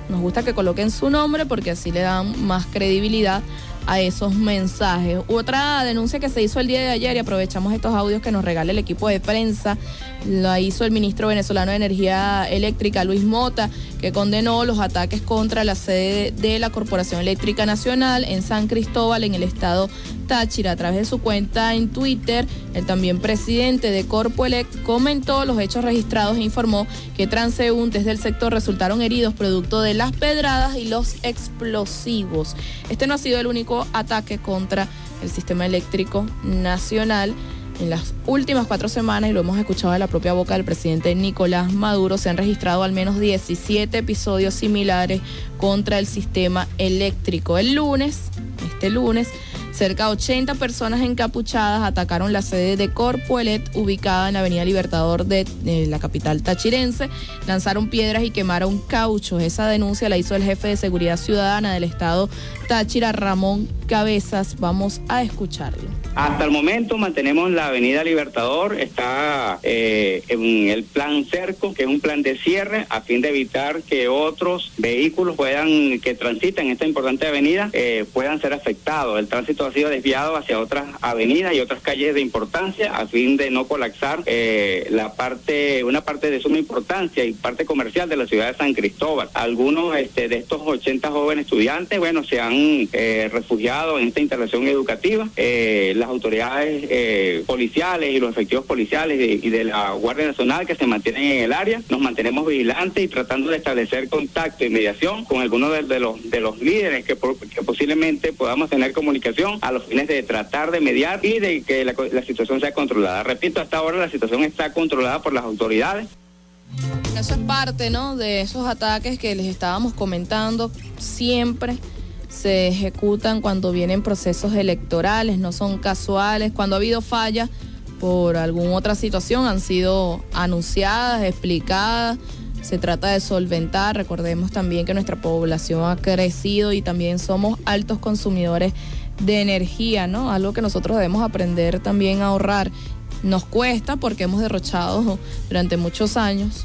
Nos gusta que coloquen su nombre porque así le dan más credibilidad a esos mensajes. Otra denuncia que se hizo el día de ayer, y aprovechamos estos audios que nos regala el equipo de prensa, la hizo el ministro venezolano de Energía Eléctrica, Luis Mota, que condenó los ataques contra la sede de la Corporación Eléctrica Nacional en San Cristóbal, en el estado Táchira. A través de su cuenta en Twitter, el también presidente de Corpoelec comentó los hechos registrados e informó que transeúntes del sector resultaron heridos producto de las pedradas y los explosivos. Este no ha sido el único ataque contra el sistema eléctrico nacional. En las últimas cuatro semanas, y lo hemos escuchado de la propia boca del presidente Nicolás Maduro, se han registrado al menos diecisiete episodios similares contra el sistema eléctrico. El lunes, este lunes, cerca de ochenta personas encapuchadas atacaron la sede de Corpoelec, ubicada en la avenida Libertador de, de la capital tachirense, lanzaron piedras y quemaron cauchos. Esa denuncia la hizo el jefe de Seguridad Ciudadana del estado Táchira, Ramón Cabezas. Vamos a escucharlo. Hasta el momento mantenemos la avenida Libertador, está eh, en el plan cerco, que es un plan de cierre, a fin de evitar que otros vehículos puedan, que transiten esta importante avenida, eh, puedan ser afectados. El tránsito ha sido desviado hacia otras avenidas y otras calles de importancia, a fin de no colapsar eh, la parte, una parte de suma importancia y parte comercial de la ciudad de San Cristóbal. Algunos este, de estos ochenta jóvenes estudiantes, bueno, se han eh, refugiado en esta instalación educativa. Eh, las autoridades eh, policiales y los efectivos policiales y, y de la Guardia Nacional que se mantienen en el área, nos mantenemos vigilantes y tratando de establecer contacto y mediación con algunos de, de los de los líderes que, por, que posiblemente podamos tener comunicación a los fines de tratar de mediar y de que la, la situación sea controlada. Repito, hasta ahora la situación está controlada por las autoridades. Eso es parte, ¿no?, de esos ataques que les estábamos comentando. Siempre se ejecutan cuando vienen procesos electorales, no son casuales. Cuando ha habido fallas por alguna otra situación, han sido anunciadas, explicadas. Se trata de solventar. Recordemos también que nuestra población ha crecido y también somos altos consumidores de energía, ¿no? Algo que nosotros debemos aprender también a ahorrar. Nos cuesta porque hemos derrochado durante muchos años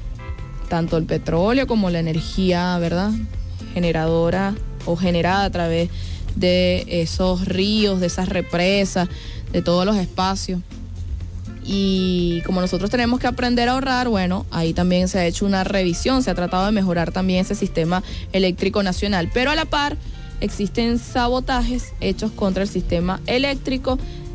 tanto el petróleo como la energía, ¿verdad?, generadora o generada a través de esos ríos, de esas represas, de todos los espacios. Y como nosotros tenemos que aprender a ahorrar, bueno, ahí también se ha hecho una revisión, se ha tratado de mejorar también ese sistema eléctrico nacional. Pero a la par existen sabotajes hechos contra el sistema eléctrico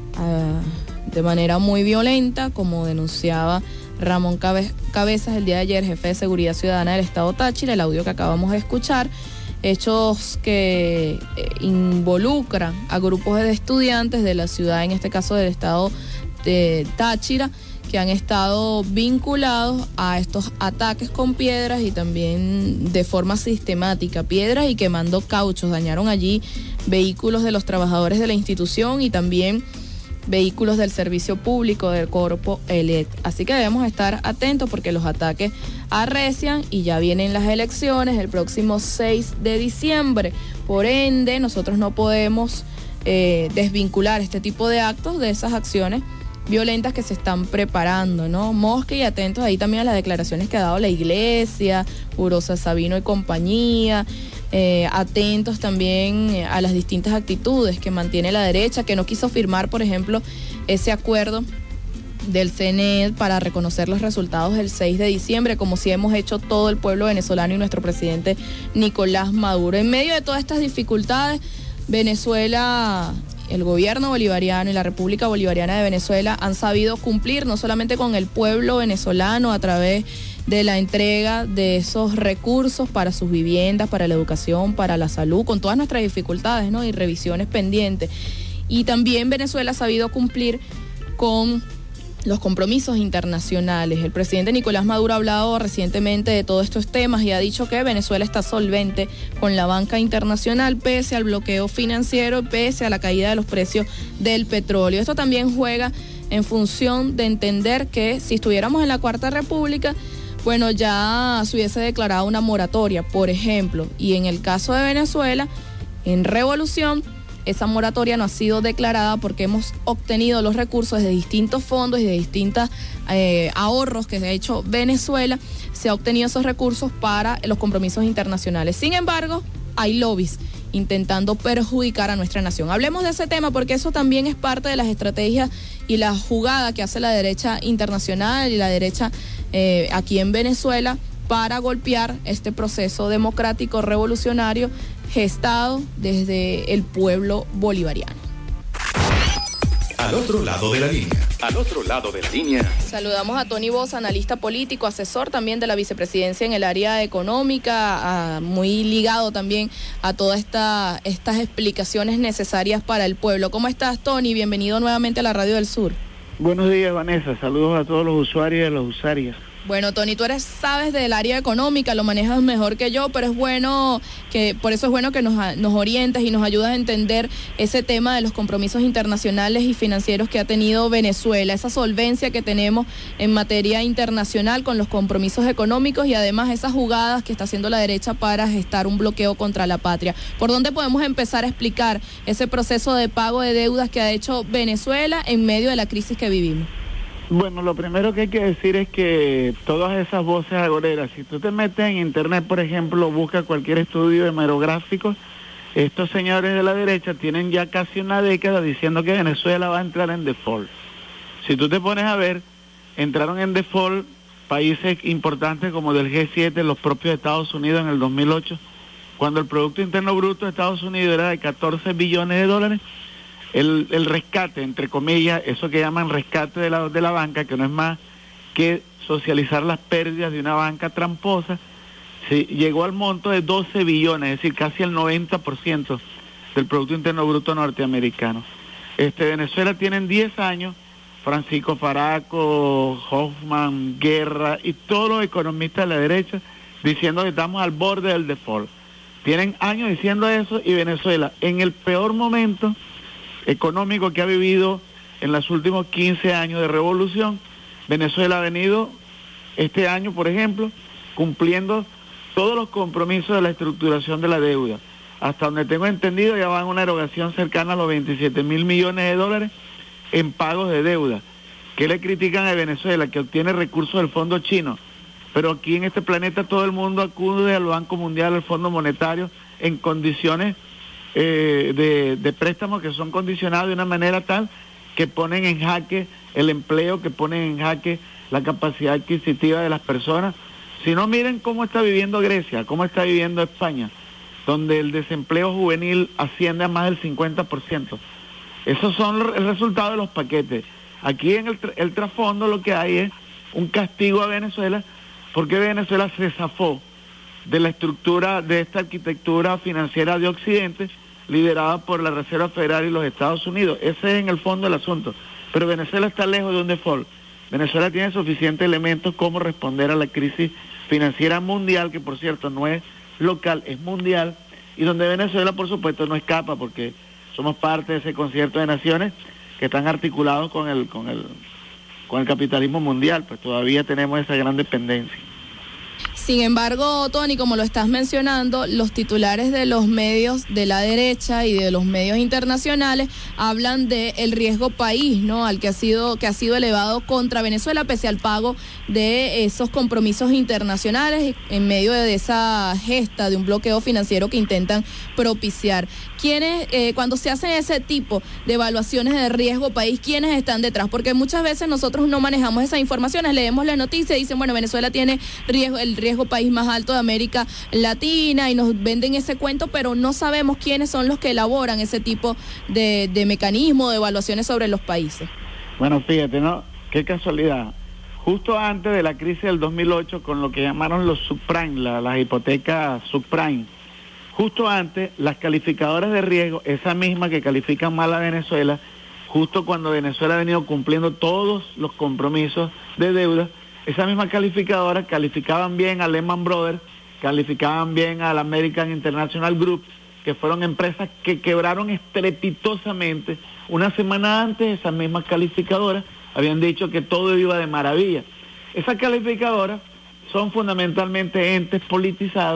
uh, de manera muy violenta, como denunciaba Ramón Cabe- Cabezas el día de ayer, jefe de Seguridad Ciudadana del estado Táchira, el audio que acabamos de escuchar. Hechos que eh, involucran a grupos de estudiantes de la ciudad, en este caso del estado de Táchira, que han estado vinculados a estos ataques con piedras y también de forma sistemática, piedras y quemando cauchos. Dañaron allí vehículos de los trabajadores de la institución y también vehículos del servicio público del Corpoelec. Así que debemos estar atentos porque los ataques arrecian y ya vienen las elecciones el próximo seis de diciembre. Por ende, nosotros no podemos eh, desvincular este tipo de actos de esas acciones violentas que se están preparando, ¿no? Mosque y atentos ahí también a las declaraciones que ha dado la iglesia, Urosa Sabino y compañía. Eh, atentos también a las distintas actitudes que mantiene la derecha, que no quiso firmar, por ejemplo, ese acuerdo del C N E para reconocer los resultados del seis de diciembre, como si hemos hecho todo el pueblo venezolano y nuestro presidente Nicolás Maduro. En medio de todas estas dificultades, Venezuela, el gobierno bolivariano y la República Bolivariana de Venezuela han sabido cumplir no solamente con el pueblo venezolano a través de la entrega de esos recursos para sus viviendas, para la educación, para la salud, con todas nuestras dificultades, ¿no?, y revisiones pendientes. Y también Venezuela ha sabido cumplir con los compromisos internacionales. El presidente Nicolás Maduro ha hablado recientemente de todos estos temas y ha dicho que Venezuela está solvente con la banca internacional pese al bloqueo financiero y pese a la caída de los precios del petróleo. Esto también juega en función de entender que si estuviéramos en la Cuarta República, bueno, ya se hubiese declarado una moratoria, por ejemplo, y en el caso de Venezuela, en revolución, esa moratoria no ha sido declarada porque hemos obtenido los recursos de distintos fondos y de distintos eh, ahorros que ha hecho Venezuela, se ha obtenido esos recursos para los compromisos internacionales. Sin embargo, hay lobbies intentando perjudicar a nuestra nación. Hablemos de ese tema porque eso también es parte de las estrategias y la jugada que hace la derecha internacional y la derecha eh, aquí en Venezuela para golpear este proceso democrático revolucionario gestado desde el pueblo bolivariano. Al otro lado de la línea. Al otro lado de la línea. Saludamos a Tony Boza, analista político, asesor también de la vicepresidencia en el área económica, a, muy ligado también a todas esta, estas explicaciones necesarias para el pueblo. ¿Cómo estás, Tony? Bienvenido nuevamente a la Radio del Sur. Buenos días, Vanessa. Saludos a todos los usuarios y a las usuarias. Bueno, Tony, tú eres, sabes del área económica, lo manejas mejor que yo, pero es bueno que, por eso es bueno que nos, nos orientes y nos ayudas a entender ese tema de los compromisos internacionales y financieros que ha tenido Venezuela, esa solvencia que tenemos en materia internacional con los compromisos económicos y además esas jugadas que está haciendo la derecha para gestar un bloqueo contra la patria. ¿Por dónde podemos empezar a explicar ese proceso de pago de deudas que ha hecho Venezuela en medio de la crisis que vivimos? Bueno, lo primero que hay que decir es que todas esas voces agoreras, si tú te metes en internet, por ejemplo, busca cualquier estudio hemerográfico, estos señores de la derecha tienen ya casi una década diciendo que Venezuela va a entrar en default. Si tú te pones a ver, entraron en default países importantes como del G siete, los propios Estados Unidos en el dos mil ocho, cuando el Producto Interno Bruto de Estados Unidos era de catorce billones de dólares, El, el rescate, entre comillas, eso que llaman rescate de la, de la banca, que no es más que socializar las pérdidas de una banca tramposa, sí, llegó al monto de doce billones, es decir, casi el noventa por ciento del Producto Interno Bruto norteamericano. Este, Venezuela tienen diez años, Francisco Faraco, Hoffman, Guerra y todos los economistas de la derecha diciendo que estamos al borde del default. Tienen años diciendo eso y Venezuela, en el peor momento económico que ha vivido en los últimos quince años de revolución, Venezuela ha venido este año, por ejemplo, cumpliendo todos los compromisos de la estructuración de la deuda. Hasta donde tengo entendido, ya van una erogación cercana a los veintisiete mil millones de dólares en pagos de deuda. ¿Qué le critican a Venezuela? Que obtiene recursos del Fondo Chino. Pero aquí en este planeta todo el mundo acude al Banco Mundial, al Fondo Monetario, en condiciones Eh, de, de préstamos que son condicionados de una manera tal que ponen en jaque el empleo, que ponen en jaque la capacidad adquisitiva de las personas. Si no, miren cómo está viviendo Grecia, cómo está viviendo España, donde el desempleo juvenil asciende a más del cincuenta por ciento. Esos son el resultado de los paquetes. Aquí en el, el trasfondo lo que hay es un castigo a Venezuela porque Venezuela se zafó de la estructura, de esta arquitectura financiera de Occidente, liderada por la Reserva Federal y los Estados Unidos. Ese es en el fondo el asunto. Pero Venezuela está lejos de un default. Venezuela tiene suficientes elementos como responder a la crisis financiera mundial, que por cierto no es local, es mundial, y donde Venezuela por supuesto no escapa, porque somos parte de ese concierto de naciones que están articulados con el, con el, con el capitalismo mundial, pues todavía tenemos esa gran dependencia. Sin embargo, Tony, como lo estás mencionando, los titulares de los medios de la derecha y de los medios internacionales hablan de el riesgo país, ¿no? Al que ha sido que ha sido elevado contra Venezuela pese al pago de esos compromisos internacionales en medio de esa gesta de un bloqueo financiero que intentan propiciar. ¿Quiénes, eh, cuando se hacen ese tipo de evaluaciones de riesgo país, quiénes están detrás? Porque muchas veces nosotros no manejamos esas informaciones, leemos la noticia y dicen, bueno, Venezuela tiene riesgo, el riesgo país más alto de América Latina y nos venden ese cuento, pero no sabemos quiénes son los que elaboran ese tipo de, de mecanismo de evaluaciones sobre los países. Bueno, fíjate, ¿no? Qué casualidad. Justo antes de la crisis del dos mil ocho, con lo que llamaron los subprime, la, las hipotecas subprime, justo antes, las calificadoras de riesgo, esa misma que califican mal a Venezuela, justo cuando Venezuela ha venido cumpliendo todos los compromisos de deuda, esa misma calificadora calificaban bien a Lehman Brothers, calificaban bien al American International Group, que fueron empresas que quebraron estrepitosamente. Una semana antes, esas mismas calificadoras habían dicho que todo iba de maravilla. Esas calificadoras son fundamentalmente entes politizados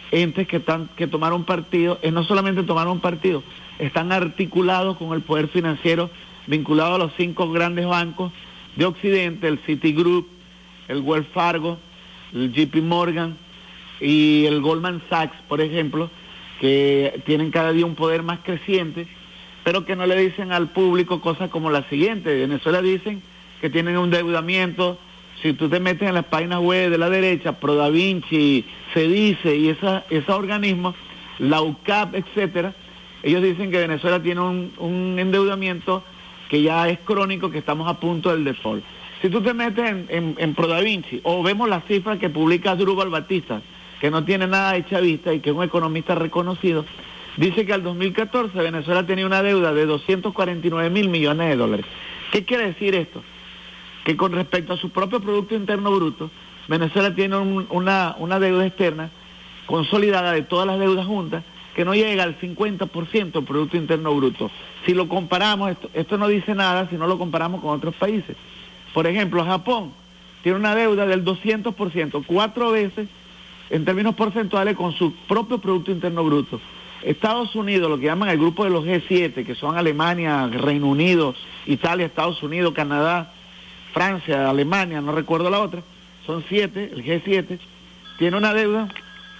entes que, están, que tomaron partido, es no solamente tomaron partido, están articulados con el poder financiero vinculado a los cinco grandes bancos de Occidente, el Citigroup, el Wells Fargo, el J P Morgan y el Goldman Sachs, por ejemplo, que tienen cada día un poder más creciente, pero que no le dicen al público cosas como la siguiente. En Venezuela dicen que tienen un endeudamiento. Si tú te metes en las páginas web de la derecha, ProDaVinci, CEDICE y esa, esos organismos, la U C A P, etcétera, ellos dicen que Venezuela tiene un, un endeudamiento que ya es crónico, que estamos a punto del default. Si tú te metes en, en, en ProDaVinci, o vemos las cifras que publica Asdrúbal Batista, que no tiene nada de chavista y que es un economista reconocido, dice que al dos mil catorce Venezuela tenía una deuda de doscientos cuarenta y nueve mil millones de dólares. ¿Qué quiere decir esto? Que con respecto a su propio Producto Interno Bruto, Venezuela tiene un, una, una deuda externa consolidada de todas las deudas juntas que no llega al cincuenta por ciento del Producto Interno Bruto. Si lo comparamos, esto, esto no dice nada si no lo comparamos con otros países. Por ejemplo, Japón tiene una deuda del doscientos por ciento, cuatro veces en términos porcentuales con su propio Producto Interno Bruto. Estados Unidos, lo que llaman el grupo de los G siete, que son Alemania, Reino Unido, Italia, Estados Unidos, Canadá, Francia, Alemania, no recuerdo la otra, son siete, el G siete, tiene una deuda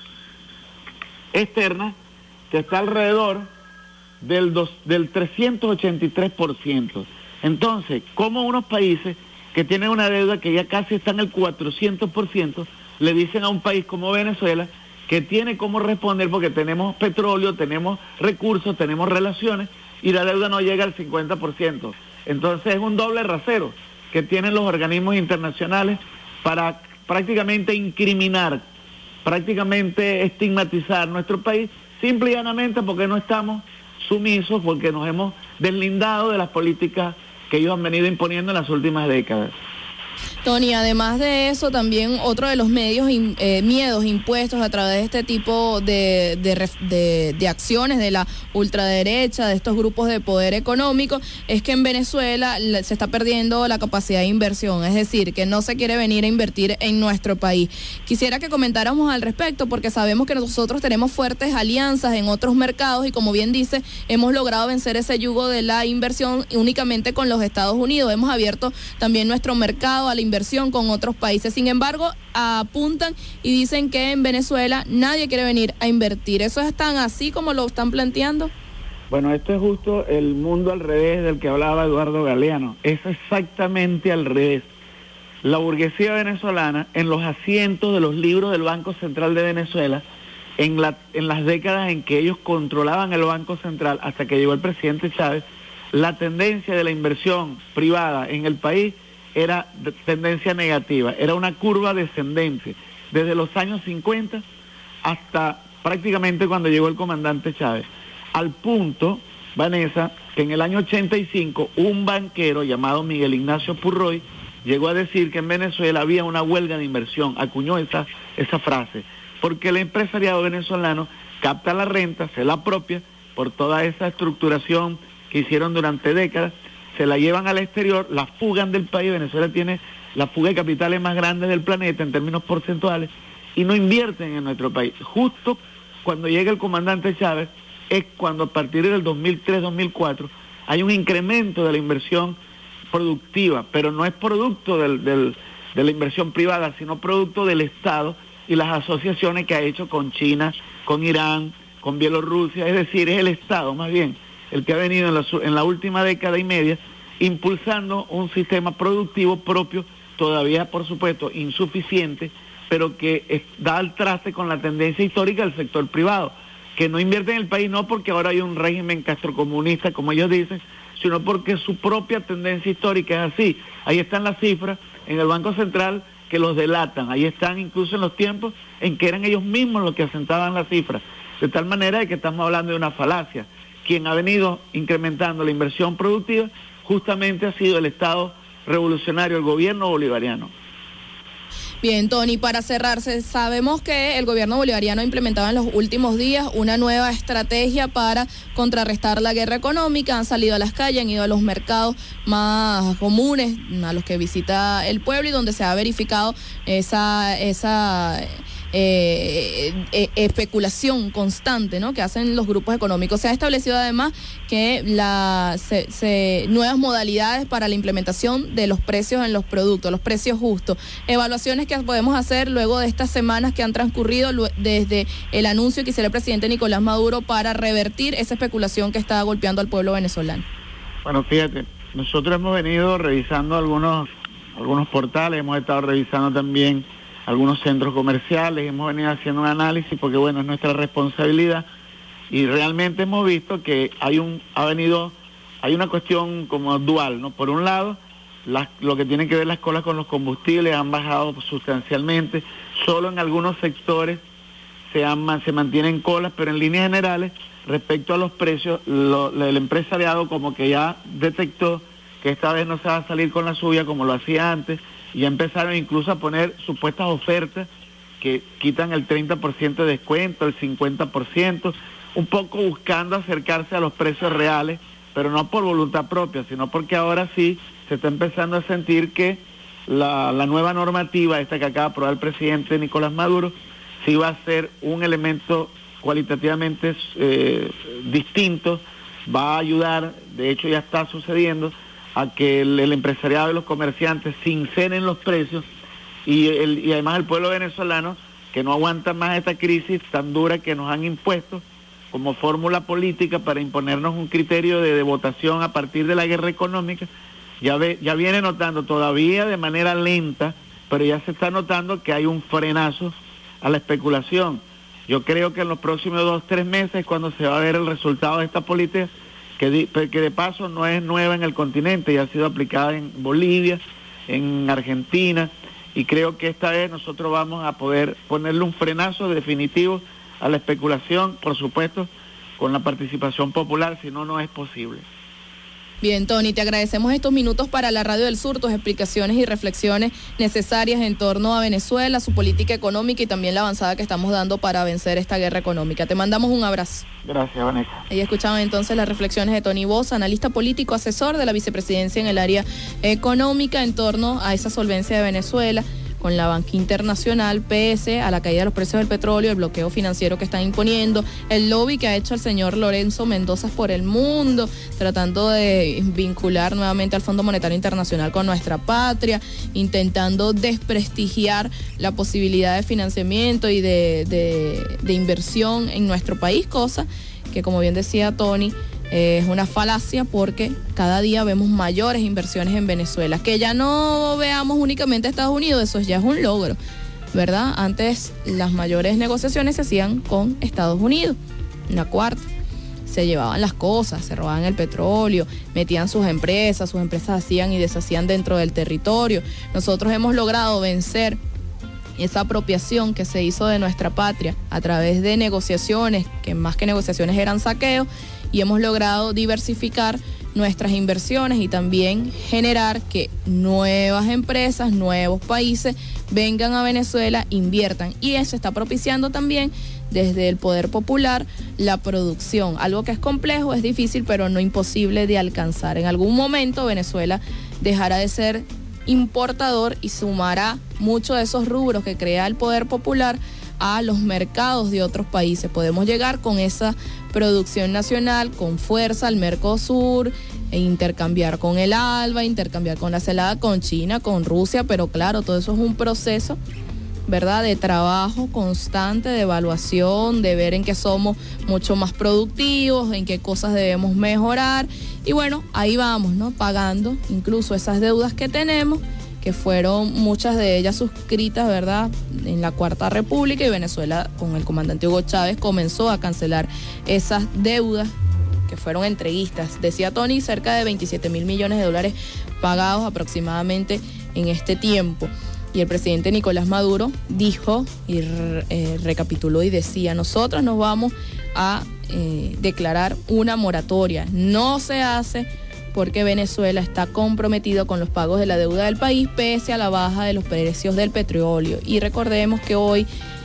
externa que está alrededor del, dos, del trescientos ochenta y tres por ciento. Entonces, como unos países que tienen una deuda que ya casi está en el cuatrocientos por ciento, le dicen a un país como Venezuela que tiene cómo responder porque tenemos petróleo, tenemos recursos, tenemos relaciones y la deuda no llega al cincuenta por ciento. Entonces es un doble rasero que tienen los organismos internacionales para prácticamente incriminar, prácticamente estigmatizar nuestro país, simple y llanamente porque no estamos sumisos, porque nos hemos deslindado de las políticas que ellos han venido imponiendo en las últimas décadas. Tony, además de eso, también otro de los medios, eh, miedos impuestos a través de este tipo de, de, de, de acciones de la ultraderecha, de estos grupos de poder económico, es que en Venezuela se está perdiendo la capacidad de inversión, es decir, que no se quiere venir a invertir en nuestro país. Quisiera que comentáramos al respecto, porque sabemos que nosotros tenemos fuertes alianzas en otros mercados y, como bien dice, hemos logrado vencer ese yugo de la inversión únicamente con los Estados Unidos. Hemos abierto también nuestro mercado a la inversión con otros países. Sin embargo, apuntan y dicen que en Venezuela nadie quiere venir a invertir. ¿Eso es tan así como lo están planteando? Bueno, esto es justo el mundo al revés del que hablaba Eduardo Galeano. Es exactamente al revés. La burguesía venezolana, en los asientos de los libros del Banco Central de Venezuela, en, la, en las décadas en que ellos controlaban el Banco Central, hasta que llegó el presidente Chávez, la tendencia de la inversión privada en el país era de tendencia negativa, era una curva descendente, desde los años cincuenta hasta prácticamente cuando llegó el comandante Chávez, al punto, Vanessa, que en el año ochenta y cinco un banquero llamado Miguel Ignacio Purroy llegó a decir que en Venezuela había una huelga de inversión, acuñó esa, esa frase, porque el empresariado venezolano capta la renta, se la apropia por toda esa estructuración que hicieron durante décadas, se la llevan al exterior, la fugan del país. Venezuela tiene la fuga de capitales más grande del planeta en términos porcentuales y no invierten en nuestro país. Justo cuando llega el comandante Chávez es cuando a partir del dos mil tres dos mil cuatro hay un incremento de la inversión productiva, pero no es producto del, del, de la inversión privada, sino producto del Estado y las asociaciones que ha hecho con China, con Irán, con Bielorrusia, es decir, es el Estado más bien el que ha venido en la, en la última década y media impulsando un sistema productivo propio, todavía por supuesto insuficiente, pero que es, da al traste con la tendencia histórica del sector privado, que no invierte en el país no porque ahora hay un régimen castrocomunista, como ellos dicen, sino porque su propia tendencia histórica es así. Ahí están las cifras en el Banco Central que los delatan, ahí están incluso en los tiempos en que eran ellos mismos los que asentaban las cifras, de tal manera de que estamos hablando de una falacia. Quien ha venido incrementando la inversión productiva justamente ha sido el Estado revolucionario, el gobierno bolivariano. Bien, Tony, para cerrarse, sabemos que el gobierno bolivariano ha implementado en los últimos días una nueva estrategia para contrarrestar la guerra económica. Han salido a las calles, han ido a los mercados más comunes, a los que visita el pueblo y donde se ha verificado esa... esa eh, eh, especulación constante, ¿no?, que hacen los grupos económicos. Se ha establecido además que la se, se, nuevas modalidades para la implementación de los precios en los productos, los precios justos, evaluaciones que podemos hacer luego de estas semanas que han transcurrido desde el anuncio que hiciera el presidente Nicolás Maduro para revertir esa especulación que está golpeando al pueblo venezolano. Bueno, fíjate, nosotros hemos venido revisando algunos algunos portales, hemos estado revisando también algunos centros comerciales, hemos venido haciendo un análisis porque, bueno, es nuestra responsabilidad, y realmente hemos visto que hay un ha venido hay una cuestión como dual, ¿no? Por un lado, las, lo que tiene que ver las colas con los combustibles han bajado sustancialmente, solo en algunos sectores se, han, se mantienen colas, pero en líneas generales, respecto a los precios, lo, el empresariado como que ya detectó que esta vez no se va a salir con la suya como lo hacía antes, y ya empezaron incluso a poner supuestas ofertas que quitan el treinta por ciento de descuento, el cincuenta por ciento, un poco buscando acercarse a los precios reales, pero no por voluntad propia, sino porque ahora sí se está empezando a sentir que la, la nueva normativa, esta que acaba de aprobar el presidente Nicolás Maduro, sí va a ser un elemento cualitativamente eh, distinto, va a ayudar, de hecho ya está sucediendo, a que el, el empresariado y los comerciantes sinceren los precios, y, el, y además el pueblo venezolano, que no aguanta más esta crisis tan dura que nos han impuesto como fórmula política para imponernos un criterio de, de votación a partir de la guerra económica, ya, ve, ya viene notando, todavía de manera lenta, pero ya se está notando que hay un frenazo a la especulación. Yo creo que en los próximos dos, tres meses es cuando se va a ver el resultado de esta política, que de, que de paso no es nueva en el continente, ya ha sido aplicada en Bolivia, en Argentina, y creo que esta vez nosotros vamos a poder ponerle un frenazo definitivo a la especulación, por supuesto, con la participación popular, si no, no es posible. Bien, Tony, te agradecemos estos minutos para la Radio del Sur, tus explicaciones y reflexiones necesarias en torno a Venezuela, su política económica y también la avanzada que estamos dando para vencer esta guerra económica. Te mandamos un abrazo. Gracias, Vanessa. Ahí escuchaban entonces las reflexiones de Tony Bosa, analista político, asesor de la vicepresidencia en el área económica en torno a esa solvencia de Venezuela, con la banca internacional, pese a la caída de los precios del petróleo, el bloqueo financiero que están imponiendo, el lobby que ha hecho el señor Lorenzo Mendoza por el mundo, tratando de vincular nuevamente al Fondo Monetario Internacional con nuestra patria, intentando desprestigiar la posibilidad de financiamiento y de, de, de inversión en nuestro país, cosa que, como bien decía Tony, es una falacia porque cada día vemos mayores inversiones en Venezuela. Que ya no veamos únicamente a Estados Unidos, eso ya es un logro, ¿verdad? Antes las mayores negociaciones se hacían con Estados Unidos, una cuarta. Se llevaban las cosas, se robaban el petróleo, metían sus empresas, sus empresas hacían y deshacían dentro del territorio. Nosotros hemos logrado vencer esa apropiación que se hizo de nuestra patria a través de negociaciones, que más que negociaciones eran saqueos, y hemos logrado diversificar nuestras inversiones y también generar que nuevas empresas, nuevos países vengan a Venezuela, inviertan, y eso está propiciando también desde el poder popular la producción, algo que es complejo, es difícil, pero no imposible de alcanzar. En algún momento Venezuela dejará de ser importador y sumará muchos de esos rubros que crea el poder popular a los mercados de otros países. Podemos llegar con esa producción nacional con fuerza al Mercosur e intercambiar con el ALBA, intercambiar con la CELAC, con China, con Rusia, pero claro, todo eso es un proceso, ¿verdad?, de trabajo constante, de evaluación, de ver en qué somos mucho más productivos, en qué cosas debemos mejorar, y bueno, ahí vamos, ¿no?, pagando incluso esas deudas que tenemos, que fueron muchas de ellas suscritas, ¿verdad?, en la Cuarta República, y Venezuela con el comandante Hugo Chávez comenzó a cancelar esas deudas que fueron entreguistas. Decía Tony, cerca de veintisiete mil millones de dólares pagados aproximadamente en este tiempo. Y el presidente Nicolás Maduro dijo y eh, recapituló y decía: nosotros nos vamos a eh, declarar una moratoria. No se hace porque Venezuela está comprometido con los pagos de la deuda del país pese a la baja de los precios del petróleo. Y recordemos que hoy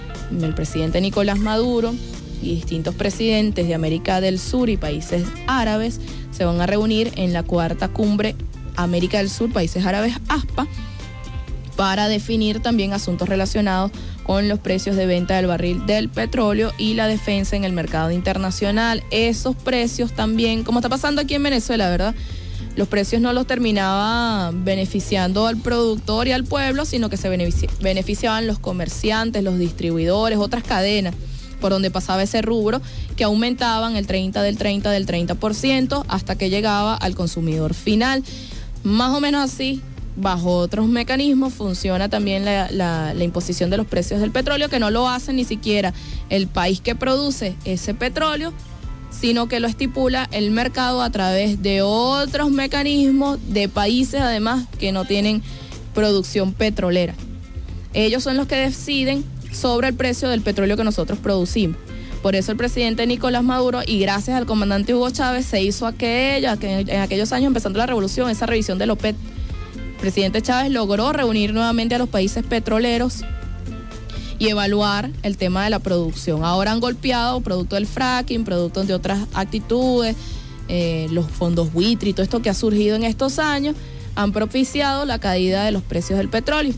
el presidente Nicolás Maduro y distintos presidentes de América del Sur y países árabes se van a reunir en la cuarta cumbre América del Sur, países árabes, ASPA, para definir también asuntos relacionados con los precios de venta del barril del petróleo y la defensa en el mercado internacional. Esos precios también, como está pasando aquí en Venezuela, ¿verdad? Los precios no los terminaba beneficiando al productor y al pueblo, sino que se benefici- beneficiaban los comerciantes, los distribuidores, otras cadenas por donde pasaba ese rubro, que aumentaban el treinta del treinta del treinta por ciento hasta que llegaba al consumidor final. Más o menos así, bajo otros mecanismos, funciona también la, la, la imposición de los precios del petróleo, que no lo hace ni siquiera el país que produce ese petróleo, sino que lo estipula el mercado a través de otros mecanismos de países, además, que no tienen producción petrolera. Ellos son los que deciden sobre el precio del petróleo que nosotros producimos. Por eso el presidente Nicolás Maduro, y gracias al comandante Hugo Chávez, se hizo aquella, que en aquellos años, empezando la revolución, esa revisión de la OPEP. El presidente Chávez logró reunir nuevamente a los países petroleros y evaluar el tema de la producción. Ahora han golpeado, producto del fracking, producto de otras actitudes, eh, los fondos buitre y todo esto que ha surgido en estos años, han propiciado la caída de los precios del petróleo.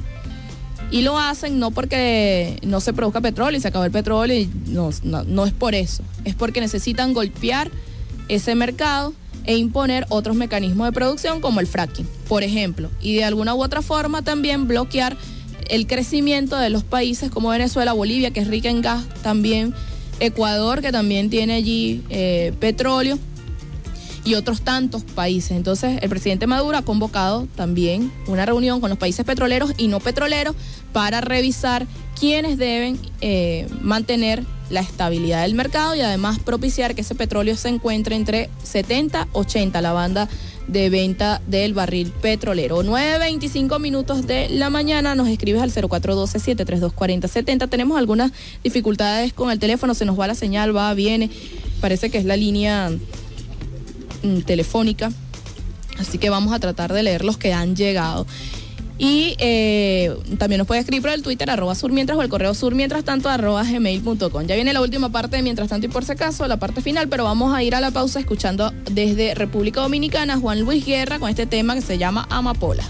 Y lo hacen no porque no se produzca petróleo y se acabó el petróleo, y no, no, no es por eso, es porque necesitan golpear ese mercado e imponer otros mecanismos de producción como el fracking, por ejemplo, y de alguna u otra forma también bloquear el crecimiento de los países como Venezuela, Bolivia, que es rica en gas, también Ecuador, que también tiene allí eh, petróleo, y otros tantos países. Entonces, el presidente Maduro ha convocado también una reunión con los países petroleros y no petroleros para revisar quiénes deben eh, mantener la estabilidad del mercado y además propiciar que ese petróleo se encuentre entre setenta, ochenta, la banda de venta del barril petrolero. nueve veinticinco minutos de la mañana, nos escribes al cero cuatro uno dos, siete tres dos, cuatro cero siete cero. Tenemos algunas dificultades con el teléfono, se nos va la señal, va, viene, parece que es la línea mm, telefónica, así que vamos a tratar de leer los que han llegado. Y eh, también nos puede escribir por el Twitter, arroba surmientras, o el correo surmientras tanto, arroba gmail punto com. Ya viene la última parte de Mientras Tanto y Por Si Acaso, la parte final, pero vamos a ir a la pausa escuchando desde República Dominicana Juan Luis Guerra con este tema que se llama Amapola.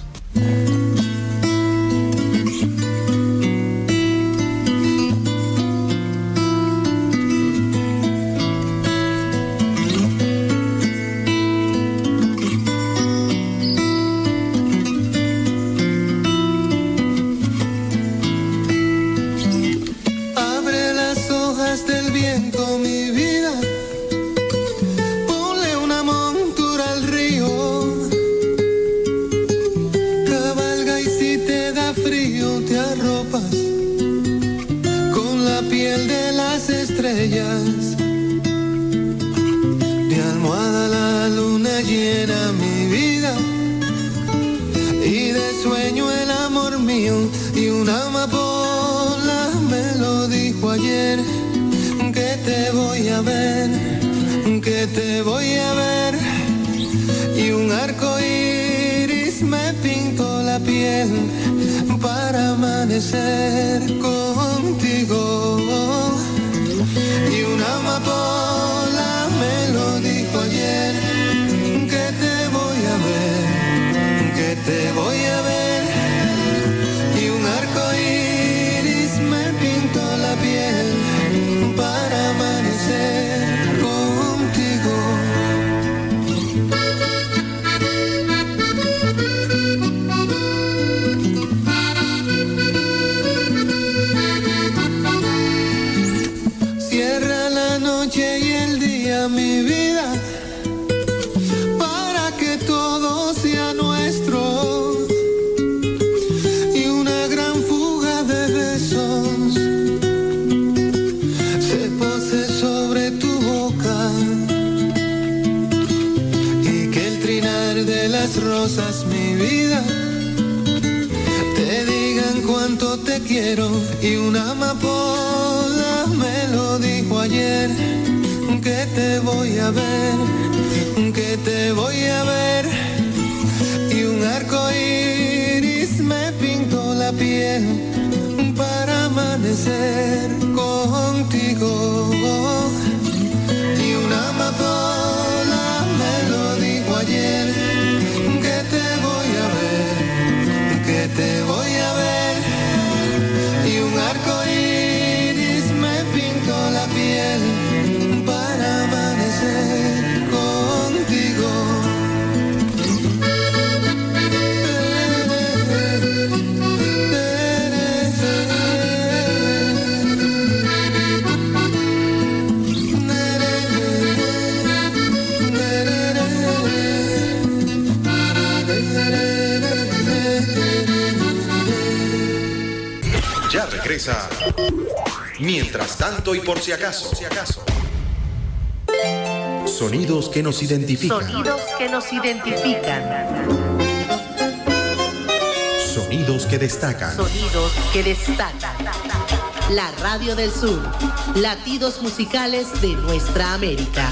De almohada la luna llena mi vida y de sueño el amor mío, y una amapola me lo dijo ayer, que te voy a ver, que te voy a ver, y un arco iris me pintó la piel para amanecer contigo. Y una amapola me lo dijo ayer, que te voy a ver, que te voy a ver, y un arco iris me pintó la piel para amanecer contigo. Y el día, mi vida, para que todo sea nuestro, y una gran fuga de besos se pose sobre tu boca, y que el trinar de las rosas, mi vida, te digan cuánto te quiero. Y una amapola me lo dijo ayer, que te voy a ver, que te voy a ver, y un arco iris me pintó la piel para amanecer contigo. Y una amapola me lo dijo ayer, que te voy a ver, que te voy a ver, y un arco regresa. Mientras tanto y por si acaso. Sonidos que nos identifican. Sonidos que nos identifican. Sonidos que destacan. Sonidos que destacan. La Radio del Sur. Latidos musicales de nuestra América.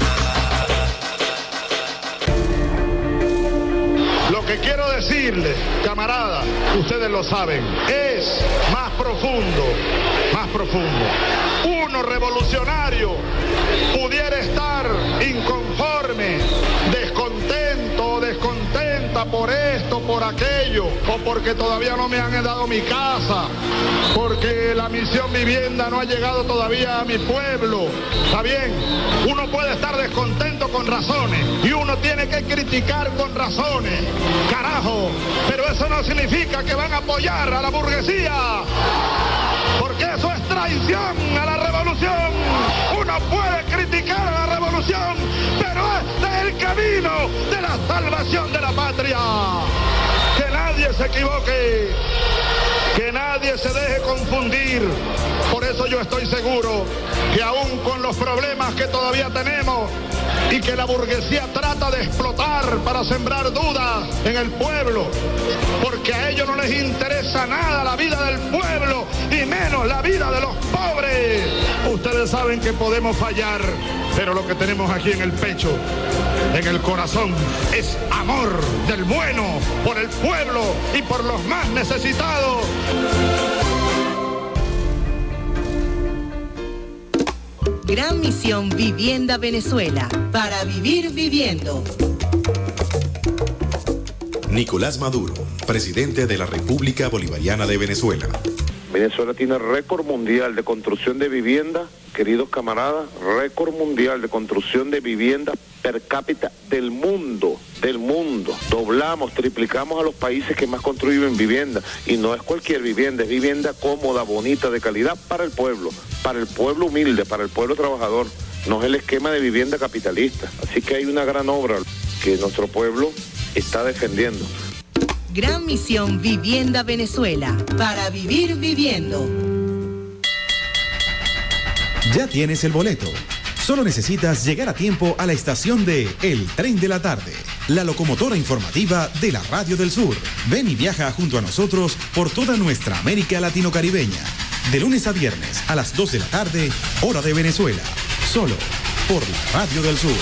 Lo que quiero decirles, camaradas, ustedes lo saben, es más profundo, más profundo. Uno revolucionario pudiera estar inconforme, descontento, descontenta por esto, por aquello, o porque todavía no me han dado mi casa, porque la misión vivienda no ha llegado todavía a mi pueblo. Está bien, uno puede estar descontento con razones y uno tiene que criticar con razones. Carajo, pero eso no significa que van a apoyar a la burguesía, porque eso es traición a la revolución. Uno puede criticar a la revolución, pero este es el camino de la salvación de la patria. Que nadie se equivoque, que nadie se deje confundir. Por eso yo estoy seguro que aún con los problemas que todavía tenemos y que la burguesía trata de explotar para sembrar dudas en el pueblo, porque a ellos no les interesa nada la vida del pueblo y menos la vida de los pobres. Ustedes saben que podemos fallar, pero lo que tenemos aquí en el pecho, en el corazón, es amor del bueno por el pueblo y por los más necesitados. Gran Misión Vivienda Venezuela, para vivir viviendo. Nicolás Maduro, presidente de la República Bolivariana de Venezuela. Venezuela tiene récord mundial de construcción de vivienda, queridos camaradas, récord mundial de construcción de vivienda per cápita del mundo, del mundo. Doblamos, triplicamos a los países que más construyen vivienda, y no es cualquier vivienda, es vivienda cómoda, bonita, de calidad para el pueblo, para el pueblo humilde, para el pueblo trabajador, no es el esquema de vivienda capitalista. Así que hay una gran obra que nuestro pueblo está defendiendo. Gran Misión Vivienda Venezuela, para vivir viviendo. Ya tienes el boleto. Solo necesitas llegar a tiempo a la estación de El Tren de la Tarde, la locomotora informativa de la Radio del Sur. Ven y viaja junto a nosotros por toda nuestra América Latino-Caribeña, de lunes a viernes a las dos de la tarde, hora de Venezuela, solo por la Radio del Sur.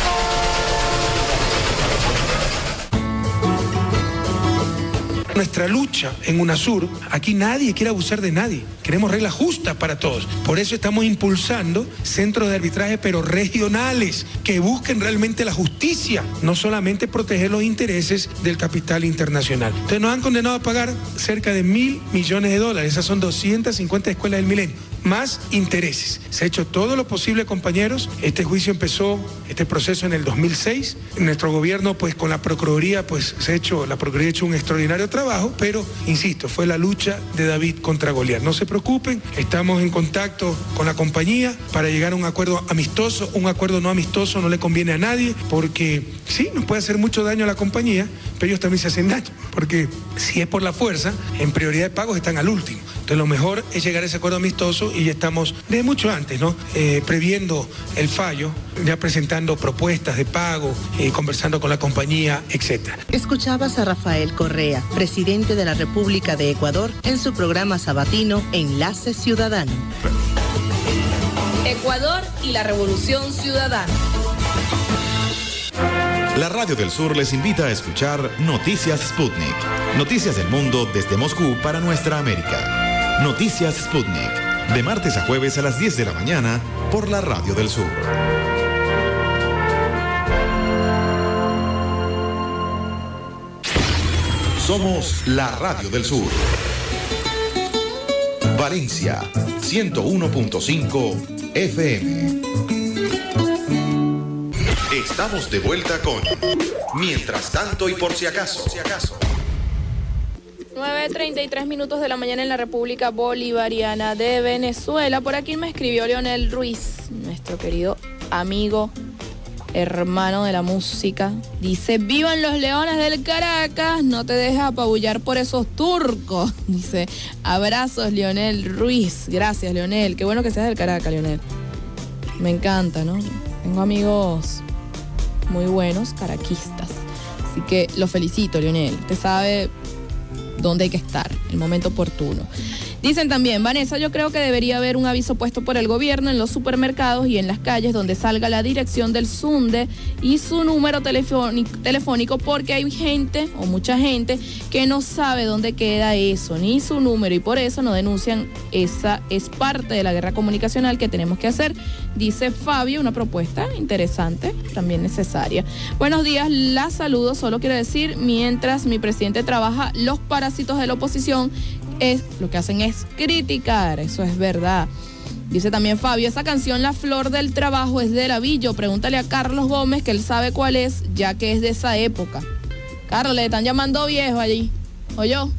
Nuestra lucha en UNASUR, aquí nadie quiere abusar de nadie, queremos reglas justas para todos. Por eso estamos impulsando centros de arbitraje, pero regionales, que busquen realmente la justicia, no solamente proteger los intereses del capital internacional. Entonces nos han condenado a pagar cerca de mil millones de dólares, esas son doscientas cincuenta escuelas del milenio, más intereses. Se ha hecho todo lo posible, compañeros. Este juicio empezó, este proceso en el dos mil seis. Nuestro gobierno, pues con la Procuraduría, pues se ha hecho, la Procuraduría ha hecho un extraordinario trabajo, pero, insisto, fue la lucha de David contra Goliat. No se preocupen, estamos en contacto con la compañía para llegar a un acuerdo amistoso. Un acuerdo no amistoso no le conviene a nadie, porque sí, nos puede hacer mucho daño a la compañía, pero ellos también se hacen daño, porque si es por la fuerza, en prioridad de pagos están al último. Entonces lo mejor es llegar a ese acuerdo amistoso, y ya estamos de mucho antes, ¿no? Eh, previendo el fallo, ya presentando propuestas de pago, eh, conversando con la compañía, etcétera. Escuchabas a Rafael Correa, presidente de la República de Ecuador, en su programa sabatino Enlace Ciudadano. Ecuador y la Revolución Ciudadana. La Radio del Sur les invita a escuchar Noticias Sputnik. Noticias del mundo desde Moscú para nuestra América. Noticias Sputnik, de martes a jueves a las diez de la mañana por la Radio del Sur. Somos la Radio del Sur. Valencia, ciento uno punto cinco F M. Estamos de vuelta con Mientras tanto y por si acaso. nueve treinta y tres minutos de la mañana en la República Bolivariana de Venezuela. Por aquí me escribió Leonel Ruiz, nuestro querido amigo hermano de la música. Dice, vivan los Leones del Caracas, no te dejes apabullar por esos turcos. Dice, abrazos, Leonel Ruiz. Gracias, Leonel. Qué bueno que seas del Caracas, Leonel. Me encanta, ¿no? Tengo amigos muy buenos, caraquistas. Así que lo felicito, Leonel. Usted sabe dónde hay que estar, el momento oportuno. Dicen también, Vanessa, yo creo que debería haber un aviso puesto por el gobierno en los supermercados y en las calles donde salga la dirección del SUNDE y su número telefónico, telefónico, porque hay gente o mucha gente que no sabe dónde queda eso, ni su número, y por eso no denuncian. Esa es parte de la guerra comunicacional que tenemos que hacer, dice Fabio, una propuesta interesante, también necesaria. Buenos días, la saludo, solo quiero decir, mientras mi presidente trabaja, los parásitos de la oposición es lo que hacen es criticar, eso es verdad. Dice también Fabio, esa canción La Flor del Trabajo es de Lavillo, pregúntale a Carlos Gómez que él sabe cuál es, ya que es de esa época. Carlos, le están llamando viejo allí, ¿oyó?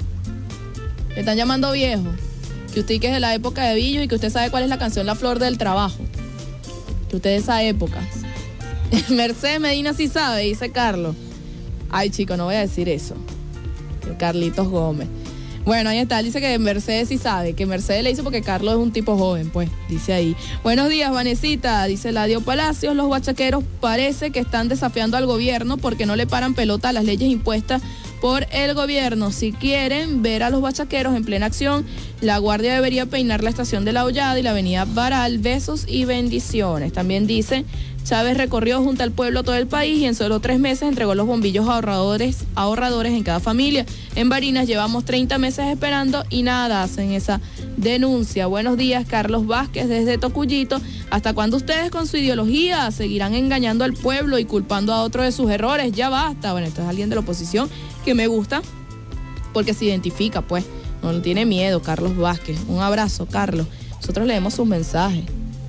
Le están llamando viejo, que usted que es de la época de Villo y que usted sabe cuál es la canción La Flor del Trabajo, que usted de esa época. Mercedes Medina sí sabe, dice Carlos. Ay, chico, no voy a decir eso. Carlitos Gómez. Bueno, ahí está, dice que Mercedes sí sabe, que Mercedes le hizo porque Carlos es un tipo joven, pues, dice ahí. Buenos días, Vanesita, dice Ladio Palacios, los guachaqueros parece que están desafiando al gobierno porque no le paran pelota a las leyes impuestas por el gobierno. Si quieren ver a los bachaqueros en plena acción, la Guardia debería peinar la estación de La Hollada y la avenida Baral. Besos y bendiciones. También dice, Chávez recorrió junto al pueblo todo el país y en solo tres meses entregó los bombillos ahorradores, ahorradores en cada familia. En Barinas llevamos treinta meses esperando y nada hacen esa denuncia. Buenos días, Carlos Vázquez desde Tocuyito. ¿Hasta cuándo ustedes con su ideología seguirán engañando al pueblo y culpando a otro de sus errores? Ya basta. Bueno, esto es alguien de la oposición que me gusta porque se identifica, pues, no tiene miedo. Carlos Vázquez, un abrazo, Carlos. Nosotros leemos sus mensajes.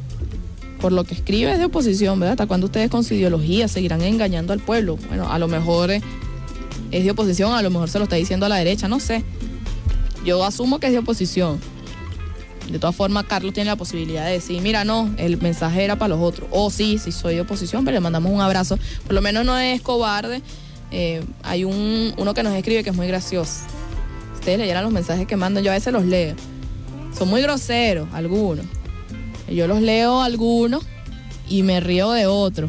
Por lo que escribe es de oposición, ¿verdad? ¿Hasta cuándo ustedes con su ideología seguirán engañando al pueblo? Bueno, a lo mejor es de oposición, a lo mejor se lo está diciendo a la derecha, no sé. Yo asumo que es de oposición. De todas formas, Carlos tiene la posibilidad de decir, mira, no, el mensaje era para los otros. O sí, sí soy de oposición, pero le mandamos un abrazo. Por lo menos no es cobarde. Eh, hay un uno que nos escribe que es muy gracioso. Ustedes leyeran los mensajes que mandan, yo a veces los leo. Son muy groseros, algunos. Yo los leo algunos y me río de otros.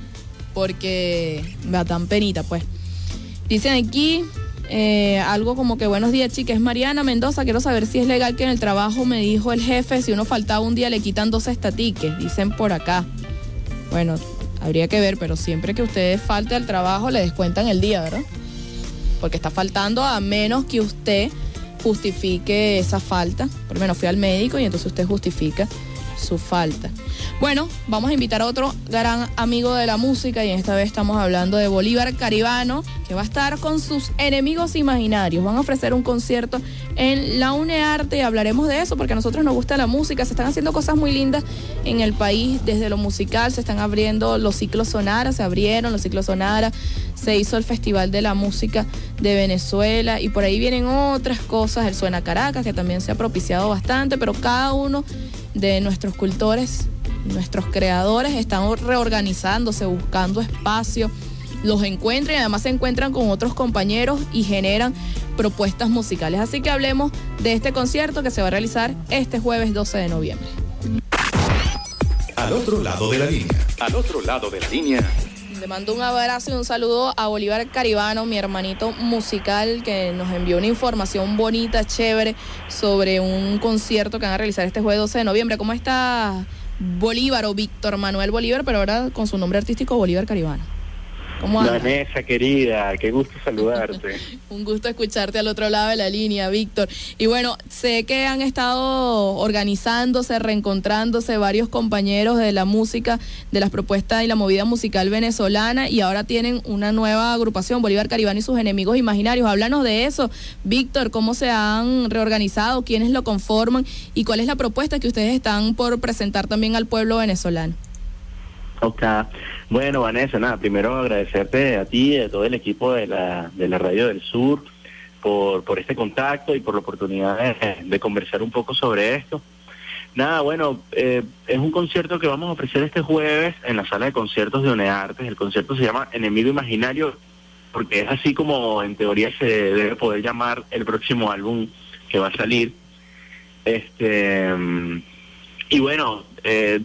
Porque me da tan penita, pues. Dicen aquí eh, algo como que buenos días, chicas, es Mariana Mendoza, quiero saber si es legal que en el trabajo me dijo el jefe, si uno faltaba un día le quitan dos estatiques, dicen por acá. Bueno, habría que ver, pero siempre que usted falte al trabajo le descuentan el día, ¿verdad? Porque está faltando a menos que usted justifique esa falta. Por lo menos fui al médico y entonces usted justifica su falta. Bueno, vamos a invitar a otro gran amigo de la música y esta vez estamos hablando de Bolívar Caribano, que va a estar con sus enemigos imaginarios. Van a ofrecer un concierto en la UNEARTE y hablaremos de eso porque a nosotros nos gusta la música. Se están haciendo cosas muy lindas en el país desde lo musical. Se están abriendo los ciclos Sonara, se abrieron los ciclos Sonara, se hizo el Festival de la Música de Venezuela y por ahí vienen otras cosas, el Suena Caracas, que también se ha propiciado bastante, pero cada uno de nuestros cultores, nuestros creadores están reorganizándose, buscando espacio, los encuentran y además se encuentran con otros compañeros y generan propuestas musicales. Así que hablemos de este concierto que se va a realizar este jueves doce de noviembre. Al otro lado de la línea. Al otro lado de la línea. Le mando un abrazo y un saludo a Bolívar Caribano, mi hermanito musical, que nos envió una información bonita, chévere, sobre un concierto que van a realizar este jueves doce de noviembre. ¿Cómo está Bolívar o Víctor Manuel Bolívar, pero ahora con su nombre artístico Bolívar Caribano? ¿Cómo anda? Vanessa, querida, qué gusto saludarte. Un gusto escucharte al otro lado de la línea, Víctor. Y bueno, sé que han estado organizándose, reencontrándose varios compañeros de la música, de las propuestas y la movida musical venezolana, y ahora tienen una nueva agrupación, Bolívar Caribano y sus enemigos imaginarios. Háblanos de eso, Víctor, cómo se han reorganizado, quiénes lo conforman y cuál es la propuesta que ustedes están por presentar también al pueblo venezolano. Ok, bueno, Vanessa, nada, primero agradecerte a ti y a todo el equipo de la de la Radio del Sur por por este contacto y por la oportunidad de, de conversar un poco sobre esto. Nada, bueno, eh, es un concierto que vamos a ofrecer este jueves en la sala de conciertos de UNEARTES. El concierto se llama Enemigo Imaginario, porque es así como en teoría se debe poder llamar el próximo álbum que va a salir. Este y bueno, eh,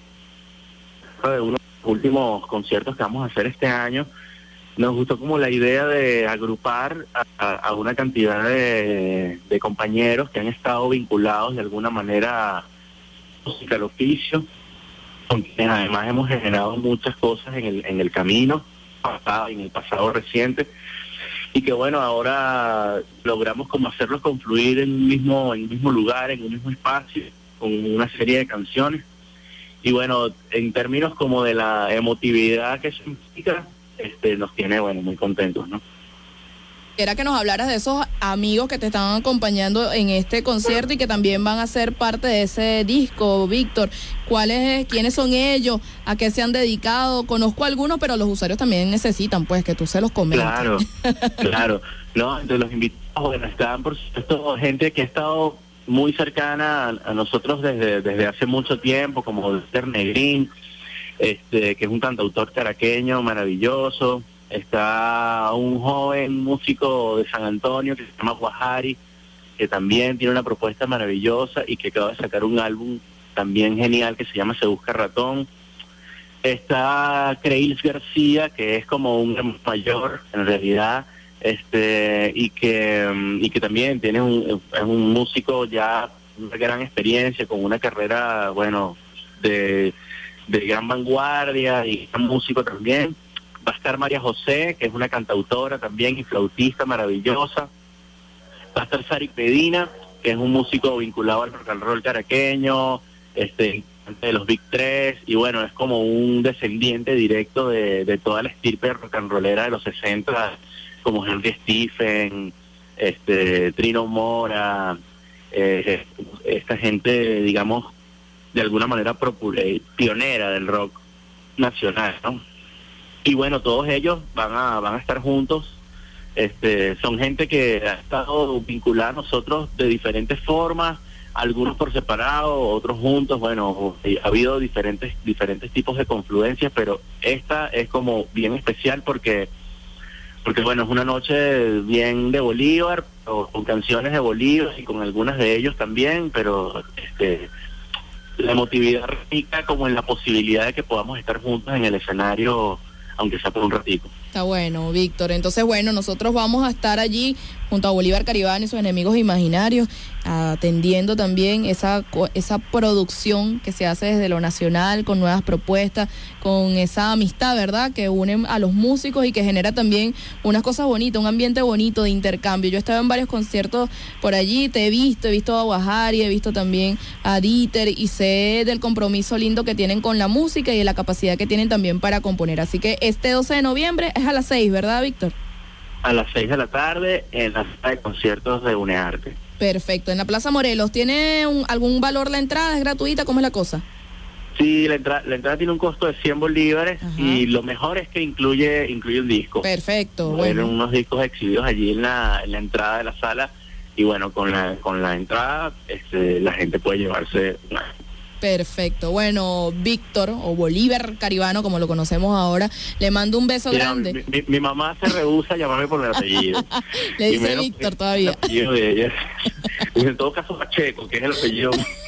de uno de los últimos conciertos que vamos a hacer este año, nos gustó como la idea de agrupar a, a una cantidad de, de compañeros que han estado vinculados de alguna manera al oficio, con quienes además hemos generado muchas cosas en el, en el camino pasado, en el pasado reciente, y que bueno, ahora logramos como hacerlos confluir en un mismo, en un mismo lugar, en un mismo espacio, con una serie de canciones. Y bueno, en términos como de la emotividad que eso implica, este, nos tiene, bueno, muy contentos, ¿no? Era que nos hablaras de esos amigos que te están acompañando en este concierto y que también van a ser parte de ese disco, Víctor. ¿Cuáles, quiénes son ellos? ¿A qué se han dedicado? Conozco algunos, pero los usuarios también necesitan, pues, que tú se los comentes. Claro, claro. No, entre los invitados, bueno, están, por supuesto, gente que ha estado muy cercana a, a nosotros desde, desde hace mucho tiempo, como Víctor Negrín, este, que es un cantautor caraqueño maravilloso. Está un joven músico de San Antonio que se llama Guajari, que también tiene una propuesta maravillosa y que acaba de sacar un álbum también genial que se llama Se Busca Ratón. Está Creils García, que es como un mayor en realidad, este y que y que también tiene un, es un músico ya una gran experiencia, con una carrera, bueno, de, de gran vanguardia y gran músico también. Va a estar María José, que es una cantautora también y flautista maravillosa. Va a estar Sarik Medina, que es un músico vinculado al rock and roll caraqueño, este, de los Big Tres, y bueno, es como un descendiente directo de, de toda la estirpe rock and rollera de los sesenta, como Henry Stephen, este, Trino Mora, eh, esta gente, digamos, de alguna manera propul- pionera del rock nacional, ¿no? Y bueno, todos ellos van a van a estar juntos. Este, son gente que ha estado vinculada a nosotros de diferentes formas, algunos por separado, otros juntos. Bueno, ha habido diferentes diferentes tipos de confluencias, pero esta es como bien especial porque porque bueno, es una noche bien de Bolívar, o con canciones de Bolívar y con algunas de ellos también, pero este la emotividad radica como en la posibilidad de que podamos estar juntos en el escenario, aunque sea por un ratito. Está bueno, Víctor. Entonces, bueno, nosotros vamos a estar allí junto a Bolívar Caribano y sus enemigos imaginarios, atendiendo también esa esa producción que se hace desde lo nacional, con nuevas propuestas, con esa amistad, ¿verdad?, que une a los músicos y que genera también unas cosas bonitas, un ambiente bonito de intercambio. Yo he estado en varios conciertos por allí, te he visto, he visto a Guajari, he visto también a Dieter y sé del compromiso lindo que tienen con la música y de la capacidad que tienen también para componer. Así que este doce de noviembre es a las seis, ¿verdad, Víctor? A las seis de la tarde en la sala de conciertos de UNEARTE. Perfecto. En la Plaza Morelos, ¿tiene un, algún valor la entrada? ¿Es gratuita? ¿Cómo es la cosa? Sí, la, entra, la entrada tiene un costo de cien bolívares. Ajá. Y lo mejor es que incluye incluye un disco. Perfecto. Bueno. Bueno. Unos discos exhibidos allí en la, en la entrada de la sala, y bueno, con la con la entrada este, la gente puede llevarse una. Perfecto. Bueno, Víctor, o Bolívar Caribano, como lo conocemos ahora, le mando un beso Mira, grande. Mi, mi, mi mamá se rehúsa a llamarme por el apellido. Le dice Víctor todavía. El apellido de ella. Y en todo caso Pacheco, que es el apellido.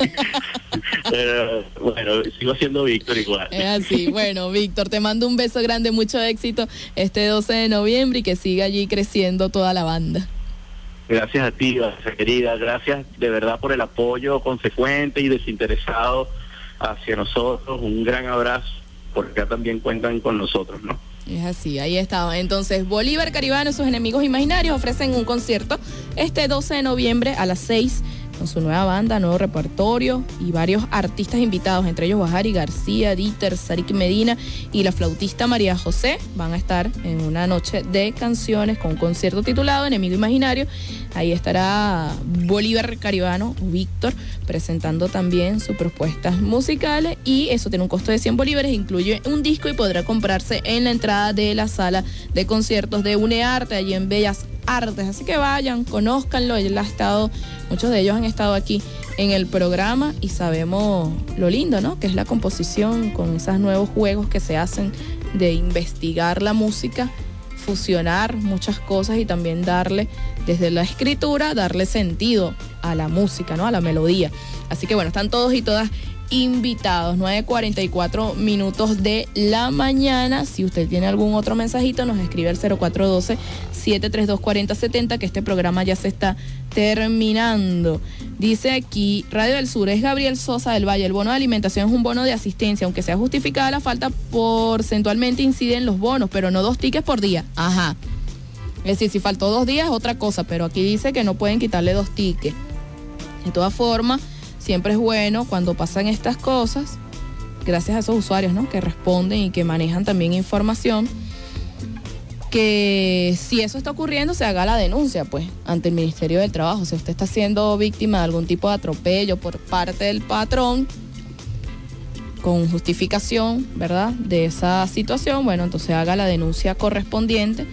Pero bueno, sigo siendo Víctor igual. Es así. Bueno, Víctor, te mando un beso grande, mucho éxito este doce de noviembre y que siga allí creciendo toda la banda. Gracias a ti, querida, gracias de verdad por el apoyo consecuente y desinteresado hacia nosotros. Un gran abrazo, porque acá también cuentan con nosotros, ¿no? Es así, ahí estaba. Entonces, Bolívar Caribano y sus enemigos imaginarios ofrecen un concierto este doce de noviembre a las seis, con su nueva banda, nuevo repertorio y varios artistas invitados, entre ellos Guajari, García, Dieter, Sarik Medina y la flautista María José. Van a estar en una noche de canciones con un concierto titulado Enemigo Imaginario. Ahí estará Bolívar Caribano, Víctor, presentando también sus propuestas musicales, y eso tiene un costo de cien bolívares, incluye un disco y podrá comprarse en la entrada de la sala de conciertos de UNEARTE, allí en Bellas Artes. Así que vayan, conózcanlo. Él ha estado, muchos de ellos han estado aquí en el programa y sabemos lo lindo, ¿no? Que es la composición con esos nuevos juegos que se hacen de investigar la música, fusionar muchas cosas y también darle, desde la escritura, darle sentido a la música, ¿no? A la melodía. Así que bueno, están todos y todas invitados. Nueve cuarenta y cuatro minutos de la mañana. Si usted tiene algún otro mensajito, nos escribe al cero cuatro uno dos, siete tres dos, cuatro cero siete cero, que este programa ya se está terminando. Dice aquí, Radio del Sur, es Gabriel Sosa del Valle. El bono de alimentación es un bono de asistencia. Aunque sea justificada la falta, porcentualmente inciden los bonos, pero no dos tickets por día. Ajá. Es decir, si faltó dos días es otra cosa, pero aquí dice que no pueden quitarle dos tickets. De todas formas, siempre es bueno cuando pasan estas cosas, gracias a esos usuarios, ¿no? Que responden y que manejan también información, que si eso está ocurriendo se haga la denuncia, pues, ante el Ministerio del Trabajo. Si usted está siendo víctima de algún tipo de atropello por parte del patrón, con justificación, ¿verdad?, de esa situación, bueno, entonces haga la denuncia correspondiente,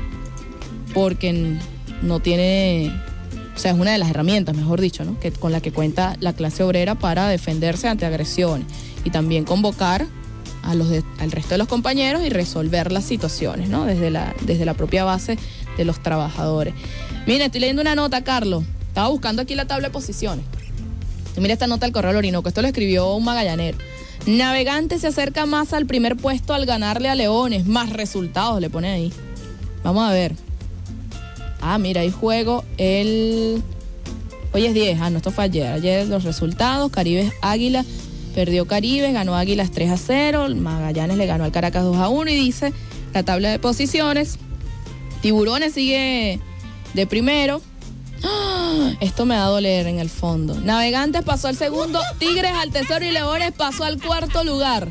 porque no tiene... O sea, es una de las herramientas, mejor dicho, ¿no?, que con la que cuenta la clase obrera para defenderse ante agresiones y también convocar a los de, al resto de los compañeros y resolver las situaciones, ¿no?, desde la, desde la propia base de los trabajadores. Mira, estoy leyendo una nota, Carlos. Estaba buscando aquí la tabla de posiciones. Y mira esta nota del Correo del Orinoco. Esto lo escribió un magallanero. Navegante se acerca más al primer puesto al ganarle a Leones. Más resultados le pone ahí. Vamos a ver. Ah, mira, hay juego el... Hoy es diez, ah, no, esto fue ayer. Ayer los resultados, Caribes Águila, perdió Caribes, ganó Águilas tres a cero, Magallanes le ganó al Caracas dos a uno y dice la tabla de posiciones, Tiburones sigue de primero. ¡Ah! Esto me va a doler en el fondo. Navegantes pasó al segundo, Tigres al tercero y Leones pasó al cuarto lugar.